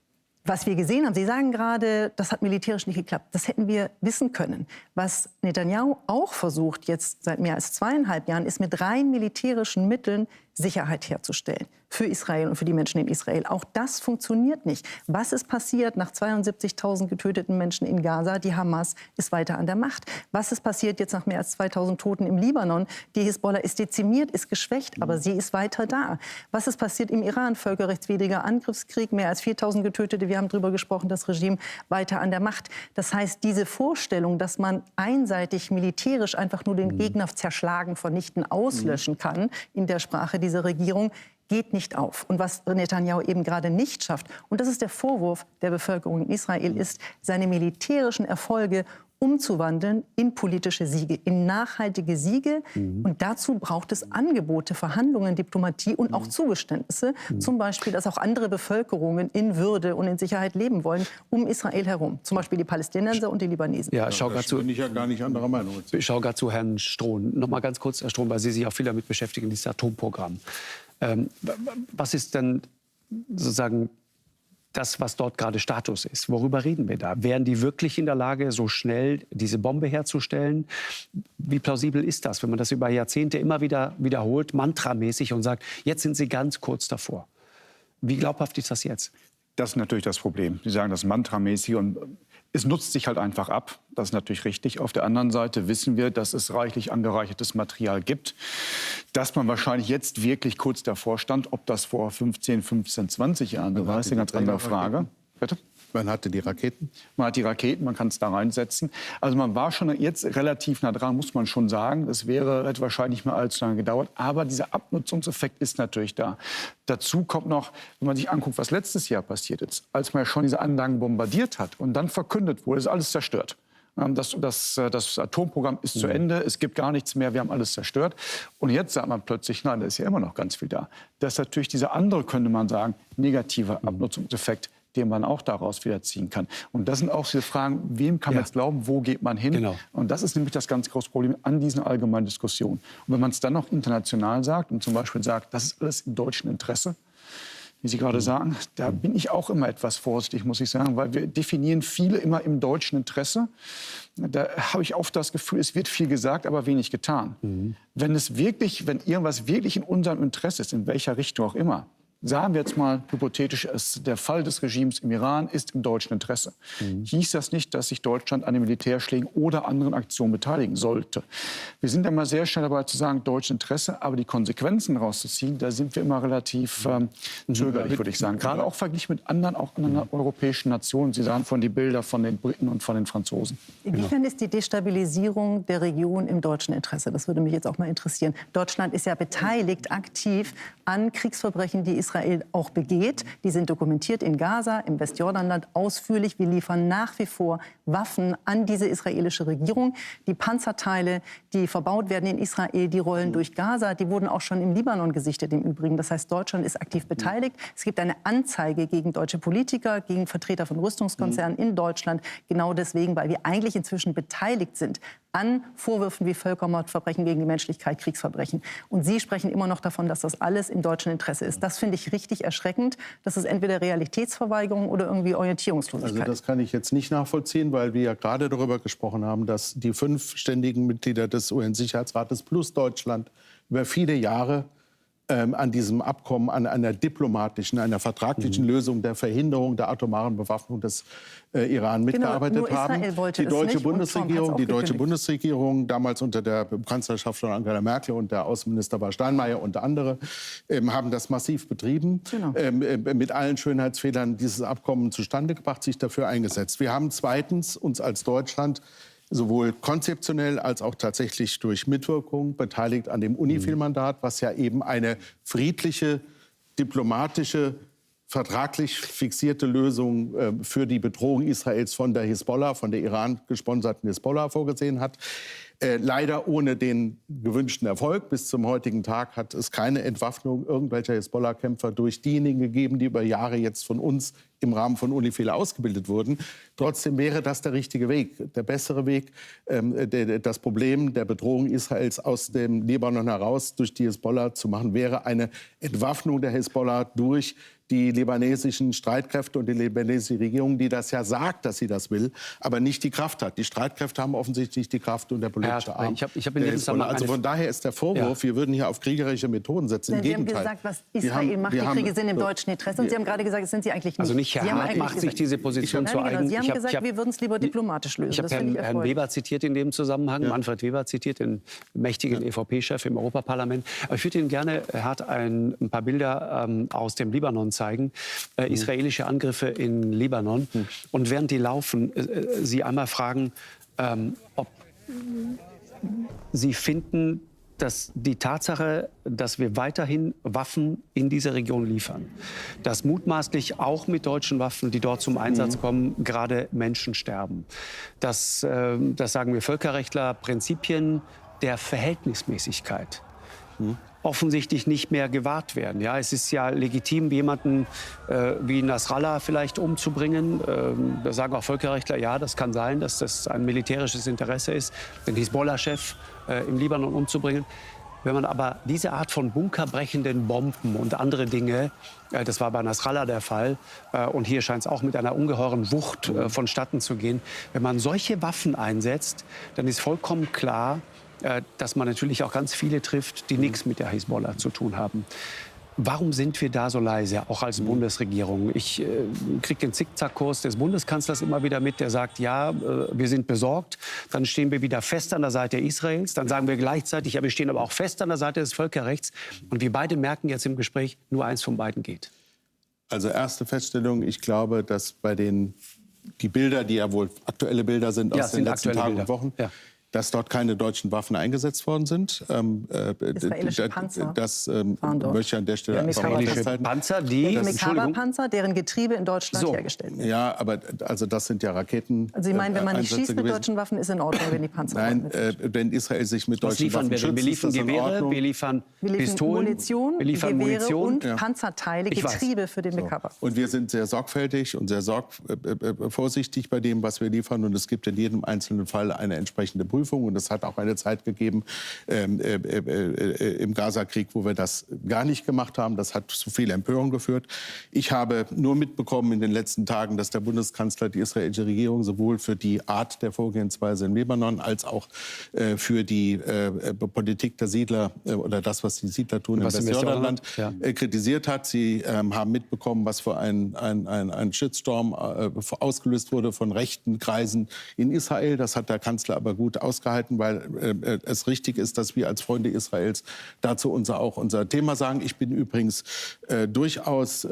Speaker 5: Was wir gesehen haben, Sie sagen gerade, das hat militärisch nicht geklappt. Das hätten wir wissen können. Was Netanyahu auch versucht, jetzt seit mehr als 2,5 Jahren, ist mit rein militärischen Mitteln Sicherheit herzustellen für Israel und für die Menschen in Israel. Auch das funktioniert nicht. Was ist passiert nach 72.000 getöteten Menschen in Gaza? Die Hamas ist weiter an der Macht. Was ist passiert jetzt nach mehr als 2.000 Toten im Libanon? Die Hisbollah ist dezimiert, ist geschwächt, aber sie ist weiter da. Was ist passiert im Iran? Völkerrechtswidriger Angriffskrieg, mehr als 4.000 Getötete, wir haben darüber gesprochen, das Regime weiter an der Macht. Das heißt, diese Vorstellung, dass man einseitig militärisch einfach nur den Gegner zerschlagen, vernichten, auslöschen kann in der Sprache dieser Regierung, geht nicht auf. Und was Netanyahu eben gerade nicht schafft, und das ist der Vorwurf der Bevölkerung in Israel, ist, seine militärischen Erfolge umzuwandeln in politische Siege, in nachhaltige Siege. Und dazu braucht es Angebote, Verhandlungen, Diplomatie und auch Zugeständnisse. Zum Beispiel, dass auch andere Bevölkerungen in Würde und in Sicherheit leben wollen, um Israel herum. Zum Beispiel die Palästinenser und die Libanesen.
Speaker 2: Ja, bin ich ja gar nicht anderer Meinung.
Speaker 1: Ich schaue gerade zu Herrn Strohn. Noch mal ganz kurz, Herr Strohn, weil Sie sich auch viel damit beschäftigen, dieses Atomprogramm. Was ist denn sozusagen das, was dort gerade Status ist? Worüber reden wir da? Wären die wirklich in der Lage, so schnell diese Bombe herzustellen? Wie plausibel ist das, wenn man das über Jahrzehnte immer wieder wiederholt, mantramäßig und sagt, jetzt sind sie ganz kurz davor? Wie glaubhaft ist das jetzt?
Speaker 4: Das ist natürlich das Problem. Sie sagen das mantramäßig und Es nutzt sich halt einfach ab. Das ist natürlich richtig. Auf der anderen Seite wissen wir, dass es reichlich angereichertes Material gibt, dass man wahrscheinlich jetzt wirklich kurz davor stand. Ob das vor 15, 20 Jahren war, ist eine ganz andere Frage. Bitte?
Speaker 2: Man hatte die Raketen?
Speaker 4: Man hat die Raketen, man kann es da reinsetzen. Also man war schon jetzt relativ nah dran, muss man schon sagen. Es hätte wahrscheinlich nicht mehr allzu lange gedauert. Aber dieser Abnutzungseffekt ist natürlich da. Dazu kommt noch, wenn man sich anguckt, was letztes Jahr passiert ist, als man ja schon diese Anlagen bombardiert hat und dann verkündet wurde, ist alles zerstört. Das Atomprogramm ist zu Ende, es gibt gar nichts mehr, wir haben alles zerstört. Und jetzt sagt man plötzlich, nein, da ist ja immer noch ganz viel da. Das ist natürlich dieser andere, könnte man sagen, negative Abnutzungseffekt, den man auch daraus wieder ziehen kann. Und das sind auch diese Fragen, wem kann man jetzt glauben, wo geht man hin? Genau. Und das ist nämlich das ganz große Problem an diesen allgemeinen Diskussionen. Und wenn man es dann noch international sagt und zum Beispiel sagt, das ist alles im deutschen Interesse, wie Sie gerade sagen, da bin ich auch immer etwas vorsichtig, muss ich sagen, weil wir definieren viele immer im deutschen Interesse. Da habe ich oft das Gefühl, es wird viel gesagt, aber wenig getan. Wenn irgendwas wirklich in unserem Interesse ist, in welcher Richtung auch immer, sagen wir jetzt mal hypothetisch, der Fall des Regimes im Iran ist im deutschen Interesse. Hieß das nicht, dass sich Deutschland an den Militärschlägen oder anderen Aktionen beteiligen sollte? Wir sind immer sehr schnell dabei zu sagen, deutsches Interesse, aber die Konsequenzen rauszuziehen, da sind wir immer relativ zögerlich, würde ich sagen. Gerade auch verglichen mit anderen europäischen Nationen. Sie sahen von die Bilder von den Briten und von den Franzosen.
Speaker 5: Inwiefern ist die Destabilisierung der Region im deutschen Interesse? Das würde mich jetzt auch mal interessieren. Deutschland ist ja beteiligt aktiv an Kriegsverbrechen, die Israel auch begeht. Die sind dokumentiert in Gaza, im Westjordanland ausführlich. Wir liefern nach wie vor Waffen an diese israelische Regierung. Die Panzerteile, die verbaut werden in Israel, die rollen durch Gaza. Die wurden auch schon im Libanon gesichtet im Übrigen. Das heißt, Deutschland ist aktiv beteiligt. Es gibt eine Anzeige gegen deutsche Politiker, gegen Vertreter von Rüstungskonzernen in Deutschland. Genau deswegen, weil wir eigentlich inzwischen beteiligt sind an Vorwürfen wie Völkermordverbrechen gegen die Menschlichkeit, Kriegsverbrechen. Und Sie sprechen immer noch davon, dass das alles im deutschen Interesse ist. Das finde ich richtig erschreckend. Das ist entweder Realitätsverweigerung oder irgendwie Orientierungslosigkeit.
Speaker 2: Also das kann ich jetzt nicht nachvollziehen, weil wir ja gerade darüber gesprochen haben, dass die 5 ständigen Mitglieder des UN-Sicherheitsrates plus Deutschland über viele Jahre an diesem Abkommen, an einer diplomatischen, einer vertraglichen Lösung der Verhinderung der atomaren Bewaffnung des Iran mitgearbeitet haben. Die deutsche Bundesregierung, damals unter der Kanzlerschaft von Angela Merkel und der Außenminister war Steinmeier und andere, haben das massiv betrieben, mit allen Schönheitsfehlern dieses Abkommen zustande gebracht, sich dafür eingesetzt. Wir haben zweitens uns als Deutschland sowohl konzeptionell als auch tatsächlich durch Mitwirkung beteiligt an dem UNIFIL-Mandat, was ja eben eine friedliche, diplomatische, vertraglich fixierte Lösung für die Bedrohung Israels von der Hisbollah, von der Iran gesponserten Hisbollah vorgesehen hat. Leider ohne den gewünschten Erfolg. Bis zum heutigen Tag hat es keine Entwaffnung irgendwelcher Hisbollah-Kämpfer durch diejenigen gegeben, die über Jahre jetzt von uns im Rahmen von UNIFIL ausgebildet wurden. Trotzdem wäre das der richtige Weg, der bessere Weg, das Problem der Bedrohung Israels aus dem Libanon heraus durch die Hisbollah zu machen, wäre eine Entwaffnung der Hisbollah durch die libanesischen Streitkräfte und die libanesische Regierung, die das ja sagt, dass sie das will, aber nicht die Kraft hat. Die Streitkräfte haben offensichtlich die Kraft und der politische Arm.
Speaker 1: Ich hab in dem Zusammenhang
Speaker 2: also von daher ist der Vorwurf, wir würden hier auf kriegerische Methoden setzen. Im Gegenteil.
Speaker 5: Sie haben gesagt, was Israel macht, die Kriege sind im deutschen Interesse. Und Sie haben gerade gesagt, das sind sie eigentlich nicht.
Speaker 1: Also nicht Herr Hart macht sich diese Position zu eigen.
Speaker 5: Sie haben gesagt, wir würden es lieber diplomatisch lösen.
Speaker 1: Ich habe Herrn Weber zitiert in dem Zusammenhang, Manfred Weber zitiert, den mächtigen EVP-Chef im Europaparlament. Aber ich würde Ihnen gerne, Herr Hart, ein paar Bilder aus dem Libanon zeigen. Israelische Angriffe in Libanon. Und während die laufen, Sie einmal fragen, ob Sie finden, dass die Tatsache, dass wir weiterhin Waffen in diese Region liefern, dass mutmaßlich auch mit deutschen Waffen, die dort zum Einsatz kommen, gerade Menschen sterben. Das sagen wir Völkerrechtler, Prinzipien der Verhältnismäßigkeit offensichtlich nicht mehr gewahrt werden. Ja, es ist ja legitim, jemanden wie Nasrallah vielleicht umzubringen. Da sagen auch Völkerrechtler, ja, das kann sein, dass das ein militärisches Interesse ist, den Hisbollah-Chef im Libanon umzubringen. Wenn man aber diese Art von bunkerbrechenden Bomben und andere Dinge, das war bei Nasrallah der Fall, und hier scheint es auch mit einer ungeheuren Wucht vonstatten zu gehen, wenn man solche Waffen einsetzt, dann ist vollkommen klar, dass man natürlich auch ganz viele trifft, die nichts mit der Hisbollah zu tun haben. Warum sind wir da so leise, auch als Bundesregierung? Ich kriege den Zickzackkurs des Bundeskanzlers immer wieder mit, der sagt, ja, wir sind besorgt. Dann stehen wir wieder fest an der Seite Israels. Dann sagen wir gleichzeitig, ja, wir stehen aber auch fest an der Seite des Völkerrechts. Und wir beide merken jetzt im Gespräch, nur eins von beiden geht.
Speaker 2: Also erste Feststellung, ich glaube, dass bei die Bilder, die ja wohl aktuelle Bilder sind aus den letzten Tagen und Wochen, dass dort keine deutschen Waffen eingesetzt worden sind.
Speaker 5: Israelische Panzer
Speaker 2: das möchte ich an der Stelle einfach mal festhalten.
Speaker 1: Panzer,
Speaker 5: Merkava-Panzer, deren Getriebe in Deutschland hergestellt werden.
Speaker 2: Ja, aber also das sind ja Raketen.
Speaker 5: Also Sie meinen, wenn man nicht schießt mit deutschen Waffen, ist in Ordnung, wenn die Panzer
Speaker 2: Nein, wenn Israel sich mit deutschen Waffen schützt,
Speaker 1: wir liefern Gewehre, wir liefern Pistolen,
Speaker 5: Munition,
Speaker 1: wir liefern
Speaker 5: Gewehre
Speaker 1: Munition
Speaker 5: und Panzerteile, Getriebe für den Merkava.
Speaker 2: Und wir sind sehr sorgfältig und sehr vorsichtig bei dem, was wir liefern. Und es gibt in jedem einzelnen Fall eine entsprechende Prüfung. Und es hat auch eine Zeit gegeben im Gaza-Krieg, wo wir das gar nicht gemacht haben. Das hat zu viel Empörung geführt. Ich habe nur mitbekommen in den letzten Tagen, dass der Bundeskanzler die israelische Regierung sowohl für die Art der Vorgehensweise im Libanon als auch für die Politik der Siedler oder das, was die Siedler tun im Westjordanland, kritisiert hat. Sie haben mitbekommen, was für ein Shitstorm ausgelöst wurde von rechten Kreisen in Israel. Das hat der Kanzler aber gut ausgehalten, weil es richtig ist, dass wir als Freunde Israels dazu unser Thema sagen. Ich bin übrigens durchaus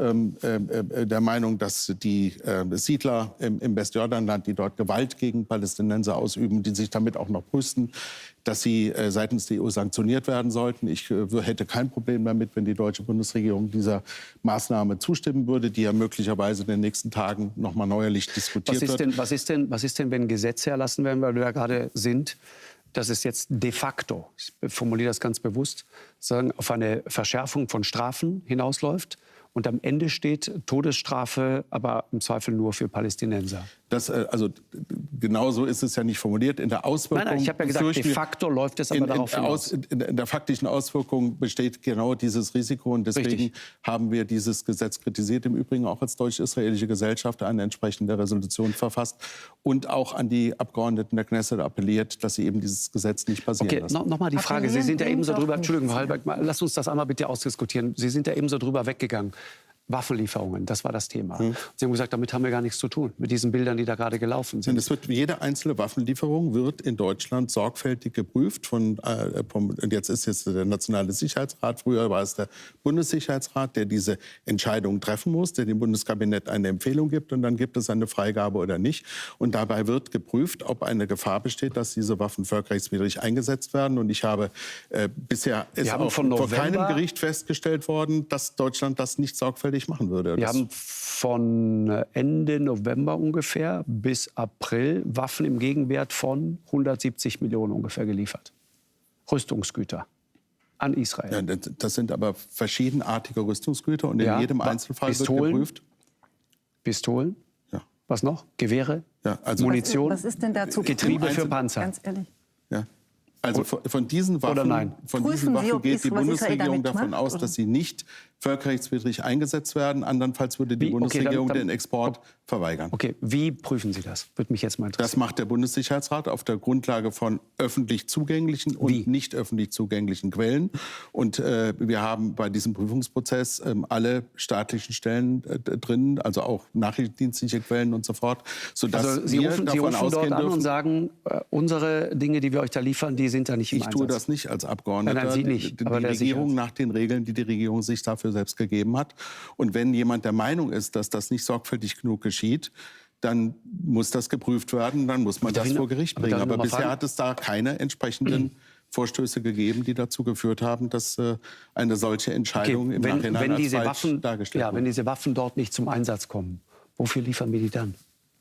Speaker 2: der Meinung, dass die Siedler im Westjordanland, die dort Gewalt gegen Palästinenser ausüben, die sich damit auch noch brüsten, dass sie seitens der EU sanktioniert werden sollten. Ich hätte kein Problem damit, wenn die deutsche Bundesregierung dieser Maßnahme zustimmen würde, die ja möglicherweise in den nächsten Tagen noch mal neuerlich diskutiert wird.
Speaker 1: Was ist denn, wenn Gesetze erlassen werden, weil wir da gerade sind, dass es jetzt de facto, ich formuliere das ganz bewusst, sagen, auf eine Verschärfung von Strafen hinausläuft und am Ende steht Todesstrafe, aber im Zweifel nur für Palästinenser?
Speaker 2: Also genau so ist es ja nicht formuliert. In der Auswirkung,
Speaker 1: nein, ich habe ja gesagt, de facto läuft es aber darauf hinaus.
Speaker 2: In der faktischen Auswirkung besteht genau dieses Risiko. Und deswegen haben wir dieses Gesetz kritisiert. Im Übrigen auch als deutsch-israelische Gesellschaft eine entsprechende Resolution verfasst und auch an die Abgeordneten der Knesset appelliert, dass sie eben dieses Gesetz nicht passieren lassen.
Speaker 1: Noch mal die Frage. Sie sind ja eben so drüber, Entschuldigung, Frau Hellberg, lass uns das einmal bitte ausdiskutieren. Sie sind ja eben so drüber weggegangen. Waffenlieferungen, das war das Thema. Sie haben gesagt, damit haben wir gar nichts zu tun, mit diesen Bildern, die da gerade gelaufen sind.
Speaker 2: Jede einzelne Waffenlieferung wird in Deutschland sorgfältig geprüft. Und jetzt ist es der Nationale Sicherheitsrat, früher war es der Bundessicherheitsrat, der diese Entscheidung treffen muss, der dem Bundeskabinett eine Empfehlung gibt und dann gibt es eine Freigabe oder nicht. Und dabei wird geprüft, ob eine Gefahr besteht, dass diese Waffen völkerrechtswidrig eingesetzt werden. Und ich habe bisher ist auch vor keinem Gericht festgestellt worden, dass Deutschland das nicht sorgfältig machen würde.
Speaker 1: Wir haben von Ende November ungefähr bis April Waffen im Gegenwert von 170 Millionen ungefähr geliefert. Rüstungsgüter an Israel.
Speaker 2: Ja, das sind aber verschiedenartige Rüstungsgüter und in jedem Einzelfall wird geprüft.
Speaker 1: Pistolen? Ja. Was noch? Gewehre?
Speaker 2: Ja, also
Speaker 1: Munition?
Speaker 5: Was ist denn dazu?
Speaker 1: Getriebe für Panzer?
Speaker 5: Ganz ehrlich.
Speaker 2: Ja. Also von diesen Waffen geht die Bundesregierung davon aus, dass sie nicht völkerrechtswidrig eingesetzt werden. Andernfalls würde die Bundesregierung den Export verweigern.
Speaker 1: Okay, wie prüfen Sie das? Würde mich jetzt mal interessieren.
Speaker 2: Das macht der Bundessicherheitsrat auf der Grundlage von öffentlich zugänglichen und nicht öffentlich zugänglichen Quellen. Und wir haben bei diesem Prüfungsprozess alle staatlichen Stellen drin, also auch nachrichtendienstliche Quellen und so fort, sodass
Speaker 1: also Sie rufen dort an und sagen, unsere Dinge, die wir euch da liefern, die sind da nicht im Einsatz.
Speaker 2: Ich tue das nicht als Abgeordneter.
Speaker 1: Nein, Sie nicht.
Speaker 2: Die Regierung nach den Regeln, die die Regierung sich dafür selbst gegeben hat. Und wenn jemand der Meinung ist, dass das nicht sorgfältig genug geschieht, dann muss das geprüft werden, dann muss man das vor Gericht bringen. Aber bisher hat es da keine entsprechenden Vorstöße gegeben, die dazu geführt haben, dass eine solche Entscheidung im Nachhinein als falsch dargestellt wurde.
Speaker 1: Wenn diese Waffen dort nicht zum Einsatz kommen, wofür liefern wir die dann?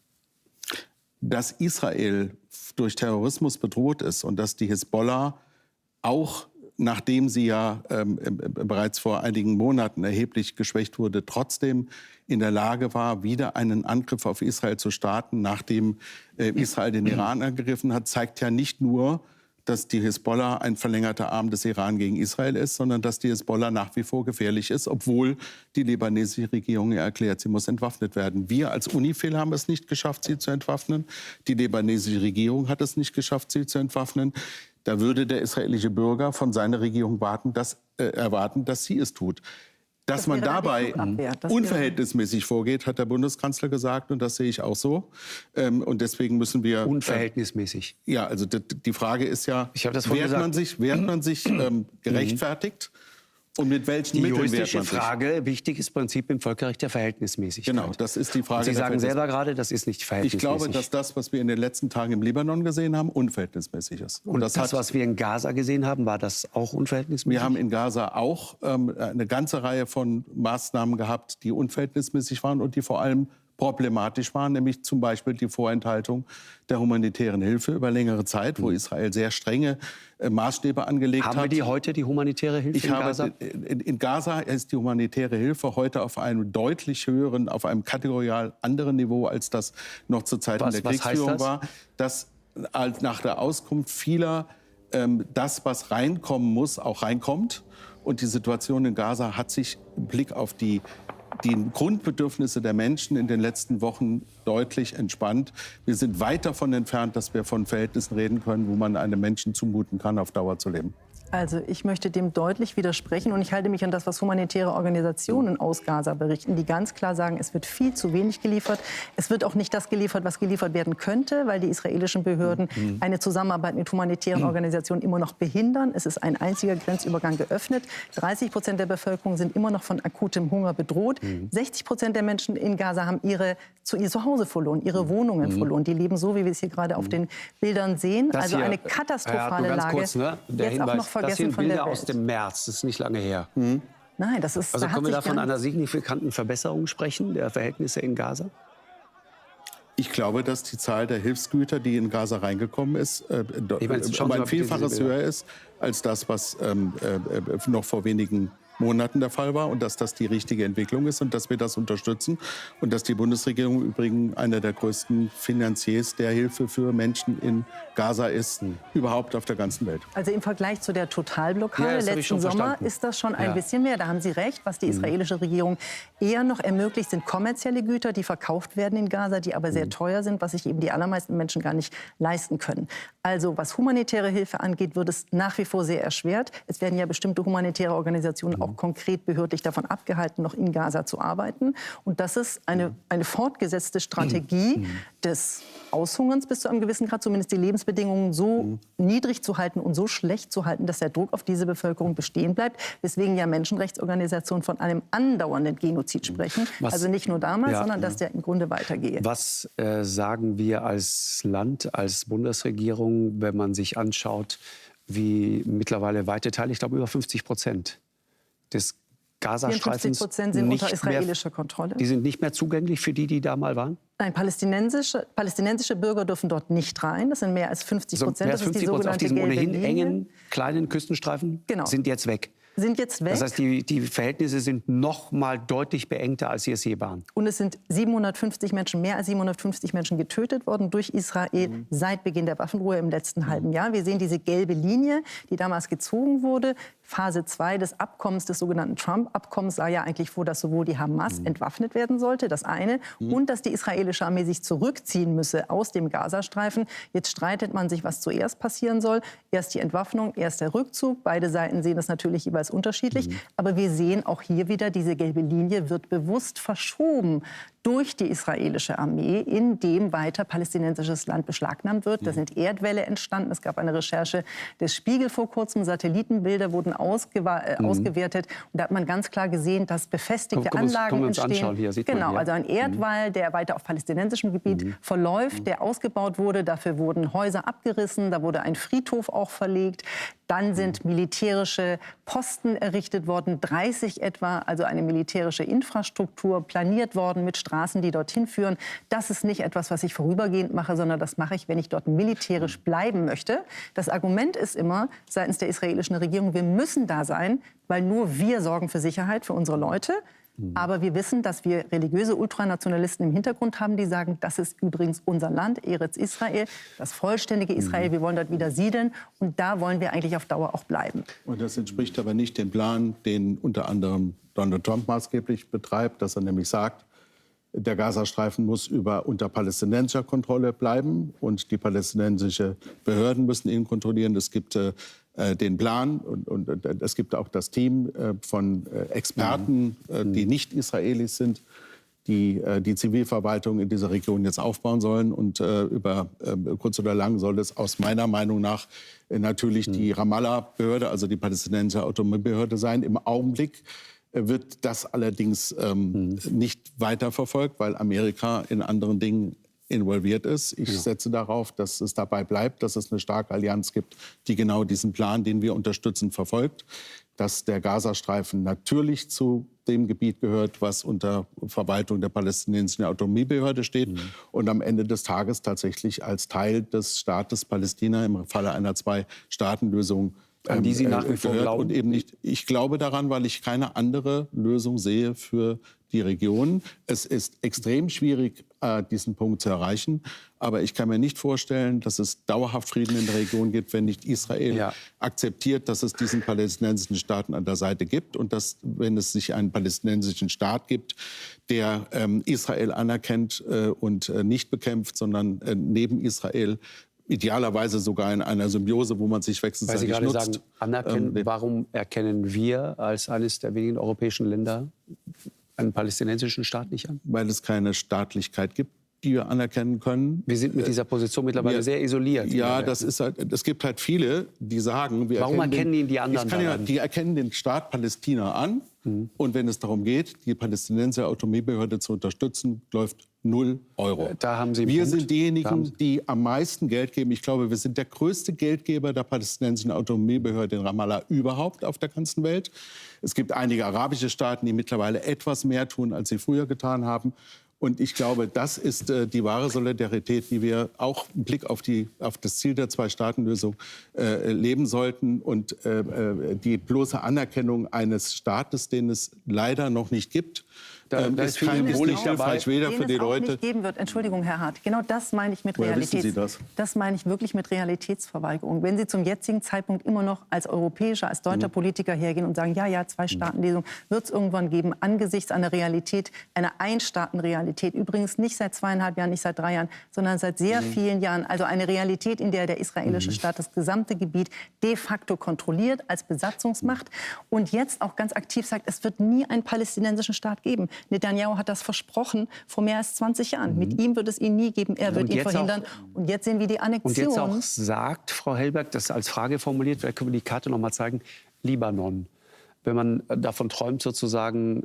Speaker 2: Dass Israel durch Terrorismus bedroht ist und dass die Hisbollah auch, nachdem sie ja bereits vor einigen Monaten erheblich geschwächt wurde, trotzdem in der Lage war, wieder einen Angriff auf Israel zu starten, nachdem Israel den Iran angegriffen hat, zeigt ja nicht nur, dass die Hisbollah ein verlängerter Arm des Iran gegen Israel ist, sondern dass die Hisbollah nach wie vor gefährlich ist, obwohl die libanesische Regierung ja erklärt, sie muss entwaffnet werden. Wir als UNIFIL haben es nicht geschafft, sie zu entwaffnen. Die libanesische Regierung hat es nicht geschafft, sie zu entwaffnen. Da würde der israelische Bürger von seiner Regierung erwarten, dass sie es tut. Dass man dabei unverhältnismäßig vorgeht, hat der Bundeskanzler gesagt, und das sehe ich auch so. Und deswegen müssen wir...
Speaker 1: Unverhältnismäßig?
Speaker 2: Ja, also die Frage ist ja, wehrt man sich gerechtfertigt? Und mit welchen Mitteln wehrt man sich?
Speaker 1: Die juristische Frage, wichtiges Prinzip im Völkerrecht der Verhältnismäßigkeit.
Speaker 2: Genau, das ist die Frage.
Speaker 1: Und Sie sagen selber gerade, das ist nicht verhältnismäßig.
Speaker 2: Ich glaube, dass das, was wir in den letzten Tagen im Libanon gesehen haben, unverhältnismäßig ist.
Speaker 1: Und das was wir in Gaza gesehen haben, war das auch unverhältnismäßig?
Speaker 2: Wir haben in Gaza auch eine ganze Reihe von Maßnahmen gehabt, die unverhältnismäßig waren und die vor allem problematisch waren, nämlich zum Beispiel die Vorenthaltung der humanitären Hilfe über längere Zeit, wo Israel sehr strenge Maßstäbe angelegt hat.
Speaker 1: Haben wir die heute, die humanitäre Hilfe in Gaza?
Speaker 2: In Gaza ist die humanitäre Hilfe heute auf einem deutlich höheren, auf einem kategorial anderen Niveau, als das noch zu Zeiten der Kriegsführung war. Dass nach der Auskunft vieler das, was reinkommen muss, auch reinkommt. Und die Situation in Gaza hat sich im Blick auf die Grundbedürfnisse der Menschen in den letzten Wochen deutlich entspannt. Wir sind weit davon entfernt, dass wir von Verhältnissen reden können, wo man einem Menschen zumuten kann, auf Dauer zu leben.
Speaker 5: Also ich möchte dem deutlich widersprechen und ich halte mich an das, was humanitäre Organisationen aus Gaza berichten, die ganz klar sagen, es wird viel zu wenig geliefert. Es wird auch nicht das geliefert, was geliefert werden könnte, weil die israelischen Behörden eine Zusammenarbeit mit humanitären Organisationen immer noch behindern. Es ist ein einziger Grenzübergang geöffnet. 30% der Bevölkerung sind immer noch von akutem Hunger bedroht. 60% der Menschen in Gaza haben ihr Zuhause verloren, ihre Wohnungen verloren. Die leben so, wie wir es hier gerade auf den Bildern sehen.
Speaker 1: Das
Speaker 5: also
Speaker 1: hier,
Speaker 5: eine katastrophale
Speaker 1: ganz
Speaker 5: Lage.
Speaker 1: Kurz, ne? Der
Speaker 5: Jetzt auch noch
Speaker 1: das sind Bilder aus dem März, das ist nicht lange her.
Speaker 5: Nein, das ist...
Speaker 1: Also können wir da von einer signifikanten Verbesserung sprechen, der Verhältnisse in Gaza?
Speaker 2: Ich glaube, dass die Zahl der Hilfsgüter, die in Gaza reingekommen ist, um ein Vielfaches höher ist als das, was noch vor wenigen Monaten der Fall war, und dass das die richtige Entwicklung ist und dass wir das unterstützen und dass die Bundesregierung übrigens einer der größten Finanziers der Hilfe für Menschen in Gaza ist, überhaupt auf der ganzen Welt.
Speaker 5: Also im Vergleich zu der Totalblockade letzten Sommer ist das schon ein bisschen mehr. Da haben Sie recht. Was die israelische Regierung eher noch ermöglicht, sind kommerzielle Güter, die verkauft werden in Gaza, die aber sehr teuer sind, was sich eben die allermeisten Menschen gar nicht leisten können. Also was humanitäre Hilfe angeht, wird es nach wie vor sehr erschwert. Es werden ja bestimmte humanitäre Organisationen auch konkret behördlich davon abgehalten, noch in Gaza zu arbeiten. Und das ist eine fortgesetzte Strategie des Aushungerns bis zu einem gewissen Grad, zumindest die Lebensbedingungen so niedrig zu halten und so schlecht zu halten, dass der Druck auf diese Bevölkerung bestehen bleibt. Weswegen ja Menschenrechtsorganisationen von einem andauernden Genozid sprechen. Also nicht nur damals, sondern dass der im Grunde weitergeht.
Speaker 1: Was sagen wir als Land, als Bundesregierung, wenn man sich anschaut, wie mittlerweile weite Teile, ich glaube über 50% des Gazastreifens
Speaker 5: 54% sind unter israelischer Kontrolle.
Speaker 1: Die sind nicht mehr zugänglich für die da mal waren?
Speaker 5: Nein, palästinensische Bürger dürfen dort nicht rein. Das sind mehr als 50%.
Speaker 1: Also mehr als 50% auf diesem ohnehin engen, kleinen Küstenstreifen sind jetzt weg.
Speaker 5: Sind jetzt weg.
Speaker 1: Das heißt, die Verhältnisse sind noch mal deutlich beengter, als sie es je waren.
Speaker 5: Und es sind 750 Menschen, mehr als 750 Menschen getötet worden durch Israel seit Beginn der Waffenruhe im letzten halben Jahr. Wir sehen diese gelbe Linie, die damals gezogen wurde. Phase 2 des Abkommens, des sogenannten Trump-Abkommens, sah ja eigentlich vor, dass sowohl die Hamas entwaffnet werden sollte, das eine, und dass die israelische Armee sich zurückziehen müsse aus dem Gazastreifen. Jetzt streitet man sich, was zuerst passieren soll. Erst die Entwaffnung, erst der Rückzug. Beide Seiten sehen das natürlich jeweils unterschiedlich. Aber wir sehen auch hier wieder, diese gelbe Linie wird bewusst verschoben durch die israelische Armee, in dem weiter palästinensisches Land beschlagnahmt wird. Da sind Erdwälle entstanden. Es gab eine Recherche des Spiegel vor kurzem. Satellitenbilder wurden ausgewertet. Und da hat man ganz klar gesehen, dass befestigte Anlagen entstehen. Hier sieht man also ein Erdwall, der weiter auf palästinensischem Gebiet verläuft, der ausgebaut wurde. Dafür wurden Häuser abgerissen. Da wurde ein Friedhof auch verlegt. Dann sind militärische Posten errichtet worden, 30 etwa, also eine militärische Infrastruktur planiert worden mit Straßen, die dorthin führen. Das ist nicht etwas, was ich vorübergehend mache, sondern das mache ich, wenn ich dort militärisch bleiben möchte. Das Argument ist immer seitens der israelischen Regierung, wir müssen da sein, weil nur wir sorgen für Sicherheit für unsere Leute. Aber wir wissen, dass wir religiöse Ultranationalisten im Hintergrund haben, die sagen, das ist übrigens unser Land, Eretz Israel, das vollständige Israel, wir wollen dort wieder siedeln und da wollen wir eigentlich auf Dauer auch bleiben.
Speaker 2: Und das entspricht aber nicht dem Plan, den unter anderem Donald Trump maßgeblich betreibt, dass er nämlich sagt, der Gazastreifen muss unter palästinensischer Kontrolle bleiben und die palästinensischen Behörden müssen ihn kontrollieren. Es gibt den Plan und es gibt auch das Team von Experten, die nicht Israelis sind, die die Zivilverwaltung in dieser Region jetzt aufbauen sollen. Und über kurz oder lang soll es aus meiner Meinung nach natürlich die Ramallah-Behörde, also die palästinensische Autonomiebehörde sein. Im Augenblick wird das allerdings nicht weiterverfolgt, weil Amerika in anderen Dingen involviert ist. Ich setze darauf, dass es dabei bleibt, dass es eine starke Allianz gibt, die genau diesen Plan, den wir unterstützen, verfolgt. Dass der Gazastreifen natürlich zu dem Gebiet gehört, was unter Verwaltung der palästinensischen Autonomiebehörde steht und am Ende des Tages tatsächlich als Teil des Staates Palästina im Falle einer Zwei-Staaten-Lösung
Speaker 1: an die Sie nach wie vor glauben?
Speaker 2: Und eben nicht. Ich glaube daran, weil ich keine andere Lösung sehe für die Region. Es ist extrem schwierig, diesen Punkt zu erreichen. Aber ich kann mir nicht vorstellen, dass es dauerhaft Frieden in der Region gibt, wenn nicht Israel akzeptiert, dass es diesen palästinensischen Staaten an der Seite gibt. Und dass, wenn es sich einen palästinensischen Staat gibt, der Israel anerkennt und nicht bekämpft, sondern neben Israel idealerweise sogar in einer Symbiose, wo man sich wechselseitig nutzt.
Speaker 1: Weil Sie gerade sagen, anerkennen, warum erkennen wir als eines der wenigen europäischen Länder einen palästinensischen Staat nicht an?
Speaker 2: Weil es keine Staatlichkeit gibt, die wir anerkennen können.
Speaker 1: Wir sind mit dieser Position mittlerweile sehr isoliert.
Speaker 2: Ja, es gibt halt viele, die sagen...
Speaker 1: Warum erkennen Ihnen die anderen
Speaker 2: die erkennen den Staat Palästina an. Und wenn es darum geht, die palästinensische Autonomiebehörde zu unterstützen, läuft 0 €.
Speaker 1: Da haben Sie
Speaker 2: wir sind diejenigen, die am meisten Geld geben. Ich glaube, wir sind der größte Geldgeber der palästinensischen Autonomiebehörde in Ramallah überhaupt auf der ganzen Welt. Es gibt einige arabische Staaten, die mittlerweile etwas mehr tun, als sie früher getan haben. Und ich glaube, das ist die wahre Solidarität, die wir auch im Blick auf das Ziel der Zwei-Staaten-Lösung leben sollten. Und die bloße Anerkennung eines Staates, den es leider noch nicht gibt, ist hilfreich weder für die Leute.
Speaker 5: Nicht geben wird. Entschuldigung, Herr Hart. Genau das meine ich mit Realität.
Speaker 2: Wissen Sie das?
Speaker 5: Das meine ich wirklich mit Realitätsverweigerung. Wenn Sie zum jetzigen Zeitpunkt immer noch als europäischer, als deutscher Politiker hergehen und sagen, ja, Zwei-Staaten-Lösung wird es irgendwann geben, angesichts einer Realität, einer Ein-Staaten-Realität, übrigens nicht seit 2,5 Jahren, nicht seit 3 Jahren, sondern seit sehr vielen Jahren, also eine Realität, in der der israelische Staat das gesamte Gebiet de facto kontrolliert als Besatzungsmacht und jetzt auch ganz aktiv sagt, es wird nie einen palästinensischen Staat geben. Netanyahu hat das versprochen vor mehr als 20 Jahren. Mit ihm wird es ihn nie geben. Er wird ihn verhindern. Und jetzt sehen wir die Annexion.
Speaker 1: Und jetzt auch sagt Frau Hellberg, das als Frage formuliert, vielleicht können wir die Karte noch mal zeigen, Libanon. Wenn man davon träumt, sozusagen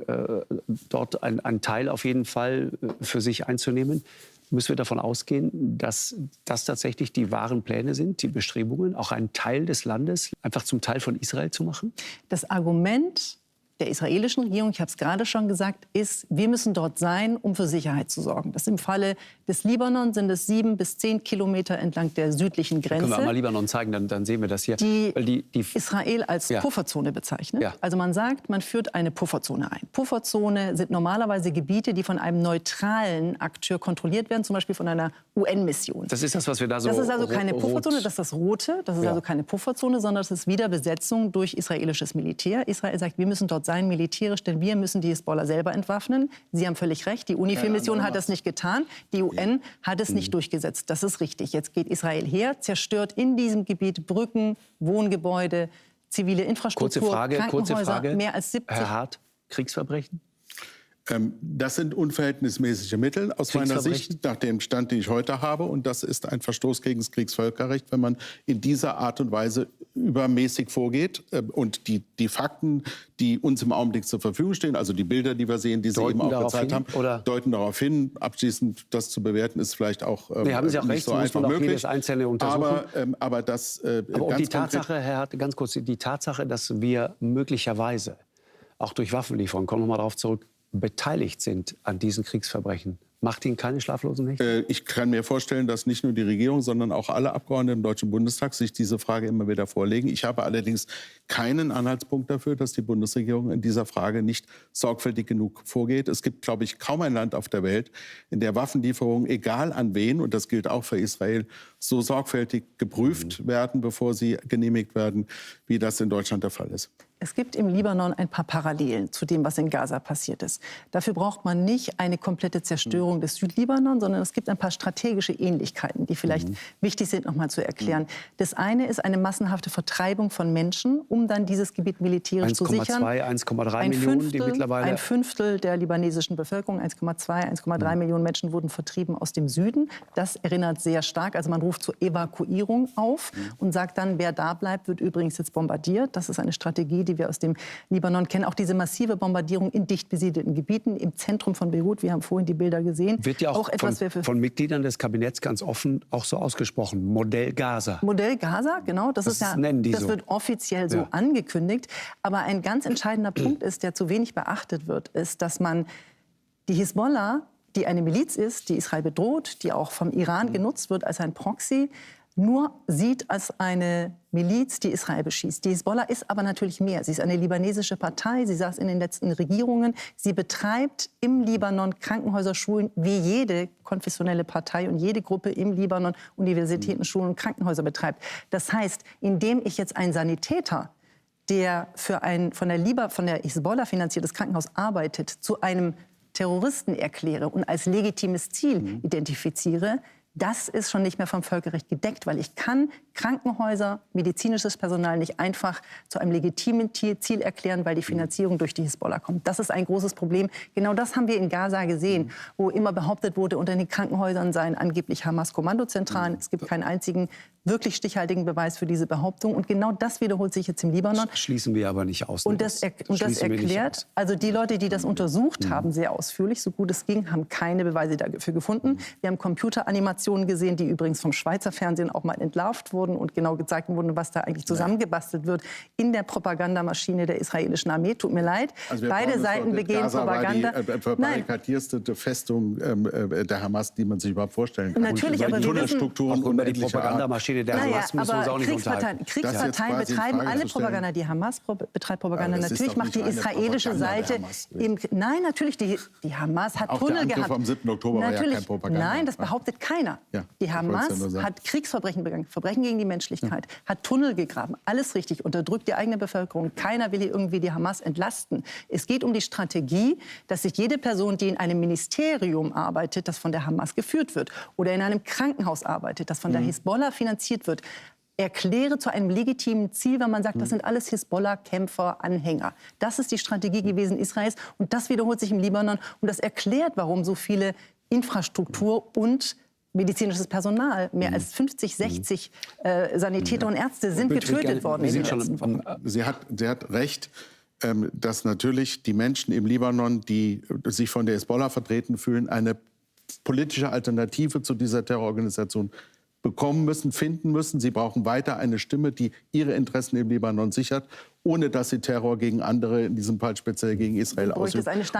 Speaker 1: dort einen Teil auf jeden Fall für sich einzunehmen, müssen wir davon ausgehen, dass das tatsächlich die wahren Pläne sind, die Bestrebungen, auch einen Teil des Landes einfach zum Teil von Israel zu machen?
Speaker 5: Das Argument der israelischen Regierung, ich habe es gerade schon gesagt, ist, wir müssen dort sein, um für Sicherheit zu sorgen. Das im Falle des Libanon sind es 7 bis 10 Kilometer entlang der südlichen Grenze.
Speaker 1: Können wir mal Libanon zeigen, dann sehen wir das hier.
Speaker 5: Die Israel als Pufferzone bezeichnet. Ja. Also man sagt, man führt eine Pufferzone ein. Pufferzone sind normalerweise Gebiete, die von einem neutralen Akteur kontrolliert werden, zum Beispiel von einer UN-Mission.
Speaker 1: Das ist das, was wir da so...
Speaker 5: Das ist also keine Pufferzone, das ist das Rote. Das ist also keine Pufferzone, sondern das ist wieder Besetzung durch israelisches Militär. Israel sagt, wir müssen dort sein, militärisch, denn wir müssen die Hisbollah selber entwaffnen. Sie haben völlig recht, die UNIFIL-Mission hat das nicht getan. Die UN hat es nicht durchgesetzt. Das ist richtig. Jetzt geht Israel her, zerstört in diesem Gebiet Brücken, Wohngebäude, zivile Infrastruktur, Krankenhäuser, mehr als 70.
Speaker 1: Herr Hart, Kriegsverbrechen?
Speaker 2: Das sind unverhältnismäßige Mittel aus meiner Sicht, nach dem Stand, den ich heute habe. Und das ist ein Verstoß gegen das Kriegsvölkerrecht, wenn man in dieser Art und Weise übermäßig vorgeht. Und die Fakten, die uns im Augenblick zur Verfügung stehen, also die Bilder, die wir sehen, die Sie eben auch gezeigt haben, deuten darauf hin. Abschließend das zu bewerten, ist vielleicht auch
Speaker 1: haben Sie auch
Speaker 2: nicht
Speaker 1: recht,
Speaker 2: so einfach möglich.
Speaker 1: Jedes einzelne untersuchen.
Speaker 2: Aber das
Speaker 1: aber die Tatsache, Herr Hart, ganz kurz, die Tatsache, dass wir möglicherweise auch durch Waffenlieferungen, kommen wir mal darauf zurück, beteiligt sind an diesen Kriegsverbrechen. Macht Ihnen keine schlaflosen Nächte?
Speaker 2: Ich kann mir vorstellen, dass nicht nur die Regierung, sondern auch alle Abgeordneten im Deutschen Bundestag sich diese Frage immer wieder vorlegen. Ich habe allerdings keinen Anhaltspunkt dafür, dass die Bundesregierung in dieser Frage nicht sorgfältig genug vorgeht. Es gibt, glaube ich, kaum ein Land auf der Welt, in der Waffenlieferungen, egal an wen, und das gilt auch für Israel, so sorgfältig geprüft werden, bevor sie genehmigt werden, wie das in Deutschland der Fall ist.
Speaker 5: Es gibt im Libanon ein paar Parallelen zu dem, was in Gaza passiert ist. Dafür braucht man nicht eine komplette Zerstörung des Südlibanon, sondern es gibt ein paar strategische Ähnlichkeiten, die vielleicht wichtig sind, noch mal zu erklären. Das eine ist eine massenhafte Vertreibung von Menschen, um dann dieses Gebiet militärisch zu sichern.
Speaker 1: 1,3 Millionen, die mittlerweile...
Speaker 5: Ein Fünftel der libanesischen Bevölkerung, 1,3 Millionen Menschen wurden vertrieben aus dem Süden. Das erinnert sehr stark. Also man ruft zur Evakuierung auf und sagt dann, wer da bleibt, wird übrigens jetzt bombardiert. Das ist eine Strategie, die wir aus dem Libanon kennen. Auch diese massive Bombardierung in dicht besiedelten Gebieten im Zentrum von Beirut. Wir haben vorhin die Bilder gesehen.
Speaker 1: Wird ja auch
Speaker 5: etwas
Speaker 1: von Mitgliedern des Kabinetts ganz offen auch so ausgesprochen. Modell Gaza.
Speaker 5: Modell Gaza, genau. Das wird offiziell so angekündigt. Aber ein ganz entscheidender Punkt ist, der zu wenig beachtet wird, ist, dass man die Hisbollah, die eine Miliz ist, die Israel bedroht, die auch vom Iran genutzt wird als ein Proxy, nur sieht als eine Miliz, die Israel beschießt. Die Hisbollah ist aber natürlich mehr. Sie ist eine libanesische Partei. Sie saß in den letzten Regierungen. Sie betreibt im Libanon Krankenhäuser, Schulen, wie jede konfessionelle Partei und jede Gruppe im Libanon Universitäten, Schulen und Krankenhäuser betreibt. Das heißt, indem ich jetzt einen Sanitäter, der für ein von der Hisbollah finanziertes Krankenhaus arbeitet, zu einem Terroristen erkläre und als legitimes Ziel identifiziere, das ist schon nicht mehr vom Völkerrecht gedeckt, weil ich kann Krankenhäuser, medizinisches Personal nicht einfach zu einem legitimen Ziel erklären, weil die Finanzierung durch die Hisbollah kommt. Das ist ein großes Problem. Genau das haben wir in Gaza gesehen, wo immer behauptet wurde, unter den Krankenhäusern seien angeblich Hamas-Kommandozentralen. Es gibt keinen einzigen wirklich stichhaltigen Beweis für diese Behauptung. Und genau das wiederholt sich jetzt im Libanon.
Speaker 1: Schließen wir aber nicht aus.
Speaker 5: Und das erklärt, also die Leute, die das untersucht haben, sehr ausführlich, so gut es ging, haben keine Beweise dafür gefunden. Wir haben Computeranimationen gesehen, die übrigens vom Schweizer Fernsehen auch mal entlarvt wurden und genau gezeigt wurden, was da eigentlich zusammengebastelt wird in der Propagandamaschine der israelischen Armee. Tut mir leid,
Speaker 2: also
Speaker 5: beide Seiten begehen
Speaker 2: Gaza
Speaker 5: Propaganda.
Speaker 2: War die verbarrikadierste Festung der Hamas, die man sich überhaupt vorstellen kann.
Speaker 5: Natürlich, aber wir wissen,
Speaker 1: auch über die Propagandamaschine der Hamas müssen wir uns auch nicht unterhalten.
Speaker 5: Kriegsparteien betreiben alle Propaganda. Die Hamas betreibt Propaganda. Natürlich macht die israelische Seite... Nein, natürlich, die Hamas hat Tunnel gehabt.
Speaker 2: Der Angriff am 7. Oktober war ja kein Propaganda.
Speaker 5: Nein, das behauptet keiner. Ja, die Hamas hat Kriegsverbrechen begangen, Verbrechen gegen die Menschlichkeit, hat Tunnel gegraben, alles richtig, unterdrückt die eigene Bevölkerung. Keiner will hier irgendwie die Hamas entlasten. Es geht um die Strategie, dass sich jede Person, die in einem Ministerium arbeitet, das von der Hamas geführt wird, oder in einem Krankenhaus arbeitet, das von der Hisbollah finanziert wird, erkläre zu einem legitimen Ziel, wenn man sagt, das sind alles Hisbollah-Kämpfer, Anhänger. Das ist die Strategie gewesen Israels und das wiederholt sich im Libanon und das erklärt, warum so viele Infrastruktur und medizinisches Personal, mehr als 50, 60 Sanitäter und Ärzte sind getötet worden in den letzten Wochen.
Speaker 2: Sie hat recht, dass natürlich die Menschen im Libanon, die sich von der Hisbollah vertreten fühlen, eine politische Alternative zu dieser Terrororganisation bekommen müssen, finden müssen. Sie brauchen weiter eine Stimme, die ihre Interessen im Libanon sichert, ohne dass sie Terror gegen andere, in diesem Fall speziell gegen Israel ausübt.
Speaker 5: Das ist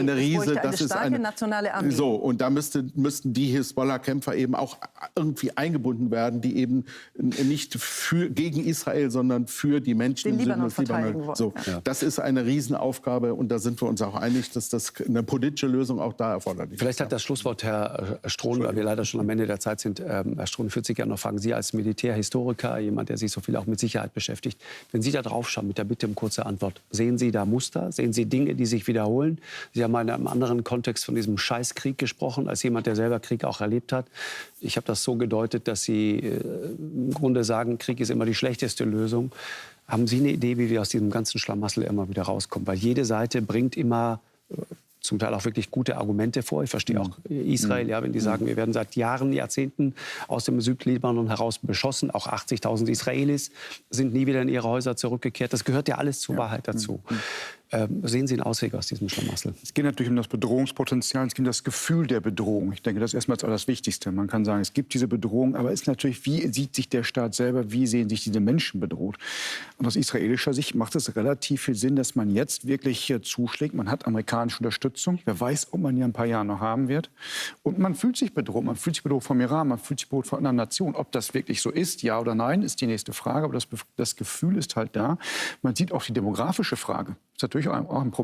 Speaker 5: eine starke nationale Armee.
Speaker 2: So, und da müssten die Hisbollah-Kämpfer eben auch irgendwie eingebunden werden, die eben nicht gegen Israel, sondern für die Menschen
Speaker 5: im Süden des Libanon.
Speaker 2: So, das ist eine Riesenaufgabe und da sind wir uns auch einig, dass das eine politische Lösung auch da erforderlich ist.
Speaker 1: Vielleicht hat das Schlusswort Herr Strohn, weil wir leider schon am Ende der Zeit sind. Herr Strohn, ich würde Sie gerne noch fragen, Sie als Militärhistoriker, jemand, der sich so viel auch mit Sicherheit beschäftigt, wenn Sie da drauf schauen, mit der Bitte um kurze Antwort. Sehen Sie da Muster? Sehen Sie Dinge, die sich wiederholen? Sie haben in einem anderen Kontext von diesem Scheißkrieg gesprochen, als jemand, der selber Krieg auch erlebt hat. Ich habe das so gedeutet, dass Sie im Grunde sagen, Krieg ist immer die schlechteste Lösung. Haben Sie eine Idee, wie wir aus diesem ganzen Schlamassel immer wieder rauskommen? Weil jede Seite bringt immer zum Teil auch wirklich gute Argumente vor. Ich verstehe auch Israel, ja, wenn die sagen, wir werden seit Jahren, Jahrzehnten aus dem Südlibanon heraus beschossen. Auch 80.000 Israelis sind nie wieder in ihre Häuser zurückgekehrt. Das gehört ja alles zur Wahrheit dazu. Sehen Sie einen Ausweg aus diesem Schlamassel?
Speaker 4: Es geht natürlich um das Bedrohungspotenzial, es geht um das Gefühl der Bedrohung. Ich denke, das ist erstmal das Wichtigste. Man kann sagen, es gibt diese Bedrohung, aber es ist natürlich, wie sieht sich der Staat selber, wie sehen sich diese Menschen bedroht? Und aus israelischer Sicht macht es relativ viel Sinn, dass man jetzt wirklich zuschlägt. Man hat amerikanische Unterstützung. Wer weiß, ob man die in ein paar Jahren noch haben wird. Und man fühlt sich bedroht. Man fühlt sich bedroht vom Iran, man fühlt sich bedroht von anderen Nationen. Ob das wirklich so ist, ja oder nein, ist die nächste Frage. Aber das Gefühl ist halt da. Man sieht auch die demografische Frage. Das ist natürlich auch ein Problem.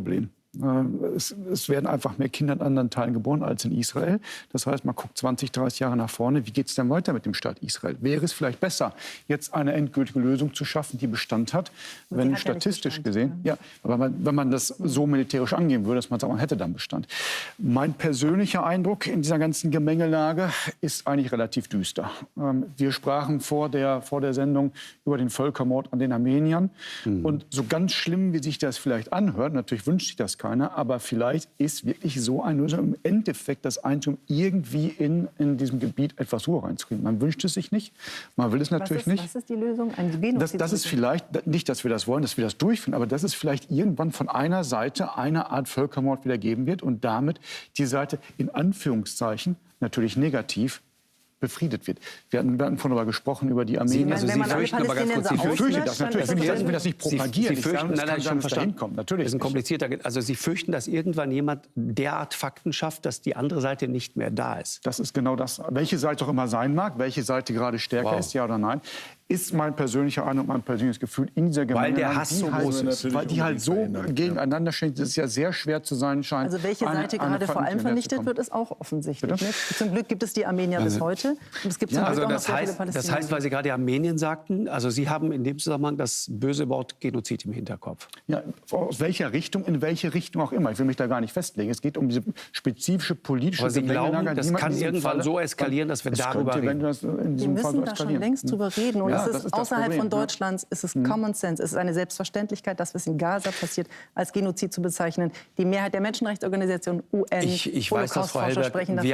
Speaker 4: Es werden einfach mehr Kinder in anderen Teilen geboren als in Israel. Das heißt, man guckt 20, 30 Jahre nach vorne. Wie geht es denn weiter mit dem Staat Israel? Wäre es vielleicht besser, jetzt eine endgültige Lösung zu schaffen, die Bestand hat, wenn statistisch gesehen, ja, aber wenn man das so militärisch angehen würde, dass man sagt, man hätte dann Bestand. Mein persönlicher Eindruck in dieser ganzen Gemengelage ist eigentlich relativ düster. Wir sprachen vor der Sendung über den Völkermord an den Armeniern. Und so ganz schlimm, wie sich das vielleicht anhört, natürlich wünscht sich das keiner, aber vielleicht ist wirklich so eine Lösung im Endeffekt das Einzige, irgendwie in diesem Gebiet etwas Ruhe reinzukriegen. Man wünscht es sich nicht, man will es natürlich nicht.
Speaker 5: Was ist die Lösung?
Speaker 4: Das ist vielleicht, nicht, dass wir das wollen, dass wir das durchführen, aber dass es vielleicht irgendwann von einer Seite eine Art Völkermord wieder geben wird und damit die Seite in Anführungszeichen natürlich negativ befriedet wird. Wir hatten vorhin darüber gesprochen, über die Armenier.
Speaker 5: Sie fürchten aber ganz kurz,
Speaker 4: Sie fürchten das natürlich. Ich will das nicht propagieren.
Speaker 1: Sie fürchten,
Speaker 4: ich schon verstanden. Natürlich.
Speaker 1: Das ist ein komplizierter. Also Sie fürchten, dass irgendwann jemand derart Fakten schafft, dass die andere Seite nicht mehr da ist.
Speaker 4: Das ist genau das. Welche Seite auch immer sein mag, welche Seite gerade stärker ist, ja oder nein, ist mein persönlicher Eindruck, mein persönliches Gefühl in dieser Gemeinde.
Speaker 1: Weil der Hass so groß ist.
Speaker 4: Weil die halt so gegeneinander stehen, dass es ja sehr schwer zu sein scheint.
Speaker 5: Also welche Seite gerade vor allem vernichtet wird, ist auch offensichtlich. Ne? Zum Glück gibt es die Armenier bis heute. Und es gibt zum Glück auch noch sehr viele Palästinenser.
Speaker 1: Das heißt, weil Sie gerade Armenien sagten, also Sie haben in dem Zusammenhang das böse Wort Genozid im Hinterkopf.
Speaker 4: Ja, aus welcher Richtung, in welche Richtung auch immer. Ich will mich da gar nicht festlegen. Es geht um diese spezifische politische
Speaker 1: Aber Sie glauben, das kann irgendwann so eskalieren, dass wir darüber reden.
Speaker 5: Wir müssen da schon längst drüber reden. Und es ist außerhalb von Deutschlands ist es Common Sense. Es ist eine Selbstverständlichkeit, dass was in Gaza passiert, als Genozid zu bezeichnen. Die Mehrheit der Menschenrechtsorganisationen, UN,
Speaker 1: ich weiß das, Frau Helberg.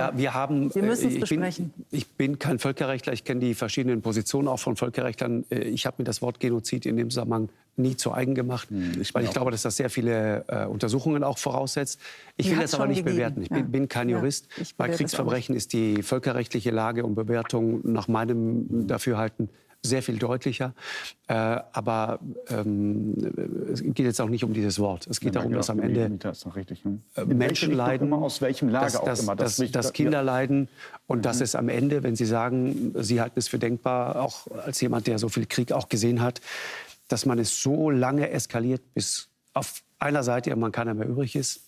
Speaker 1: Wir
Speaker 5: müssen es besprechen.
Speaker 1: Ich bin kein Völkerrechtler. Ich kenne die verschiedenen Positionen auch von Völkerrechtlern. Ich habe mir das Wort Genozid in dem Zusammenhang nie zu eigen gemacht, weil ich glaube, dass das sehr viele Untersuchungen auch voraussetzt. Ich will das aber nicht bewerten. Ich bin kein Jurist. Bei Kriegsverbrechen ist die völkerrechtliche Lage und Bewertung nach meinem Dafürhalten sehr viel deutlicher. Aber es geht jetzt auch nicht um dieses Wort. Es geht darum, dass am Ende Menschen leiden,
Speaker 4: aus welchem Lager auch immer.
Speaker 1: Dass Kinder leiden und dass es am Ende, wenn Sie sagen, Sie halten es für denkbar, auch als jemand, der so viel Krieg auch gesehen hat, dass man es so lange eskaliert, bis auf einer Seite irgendwann keiner mehr übrig ist.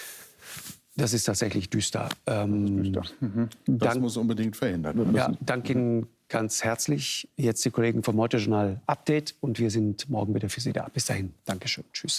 Speaker 1: Das ist tatsächlich düster.
Speaker 2: Das muss unbedingt verhindert werden.
Speaker 1: Ja, danke Ihnen ganz herzlich. Jetzt die Kollegen vom Heute-Journal Update und wir sind morgen wieder für Sie da. Bis dahin. Dankeschön. Tschüss.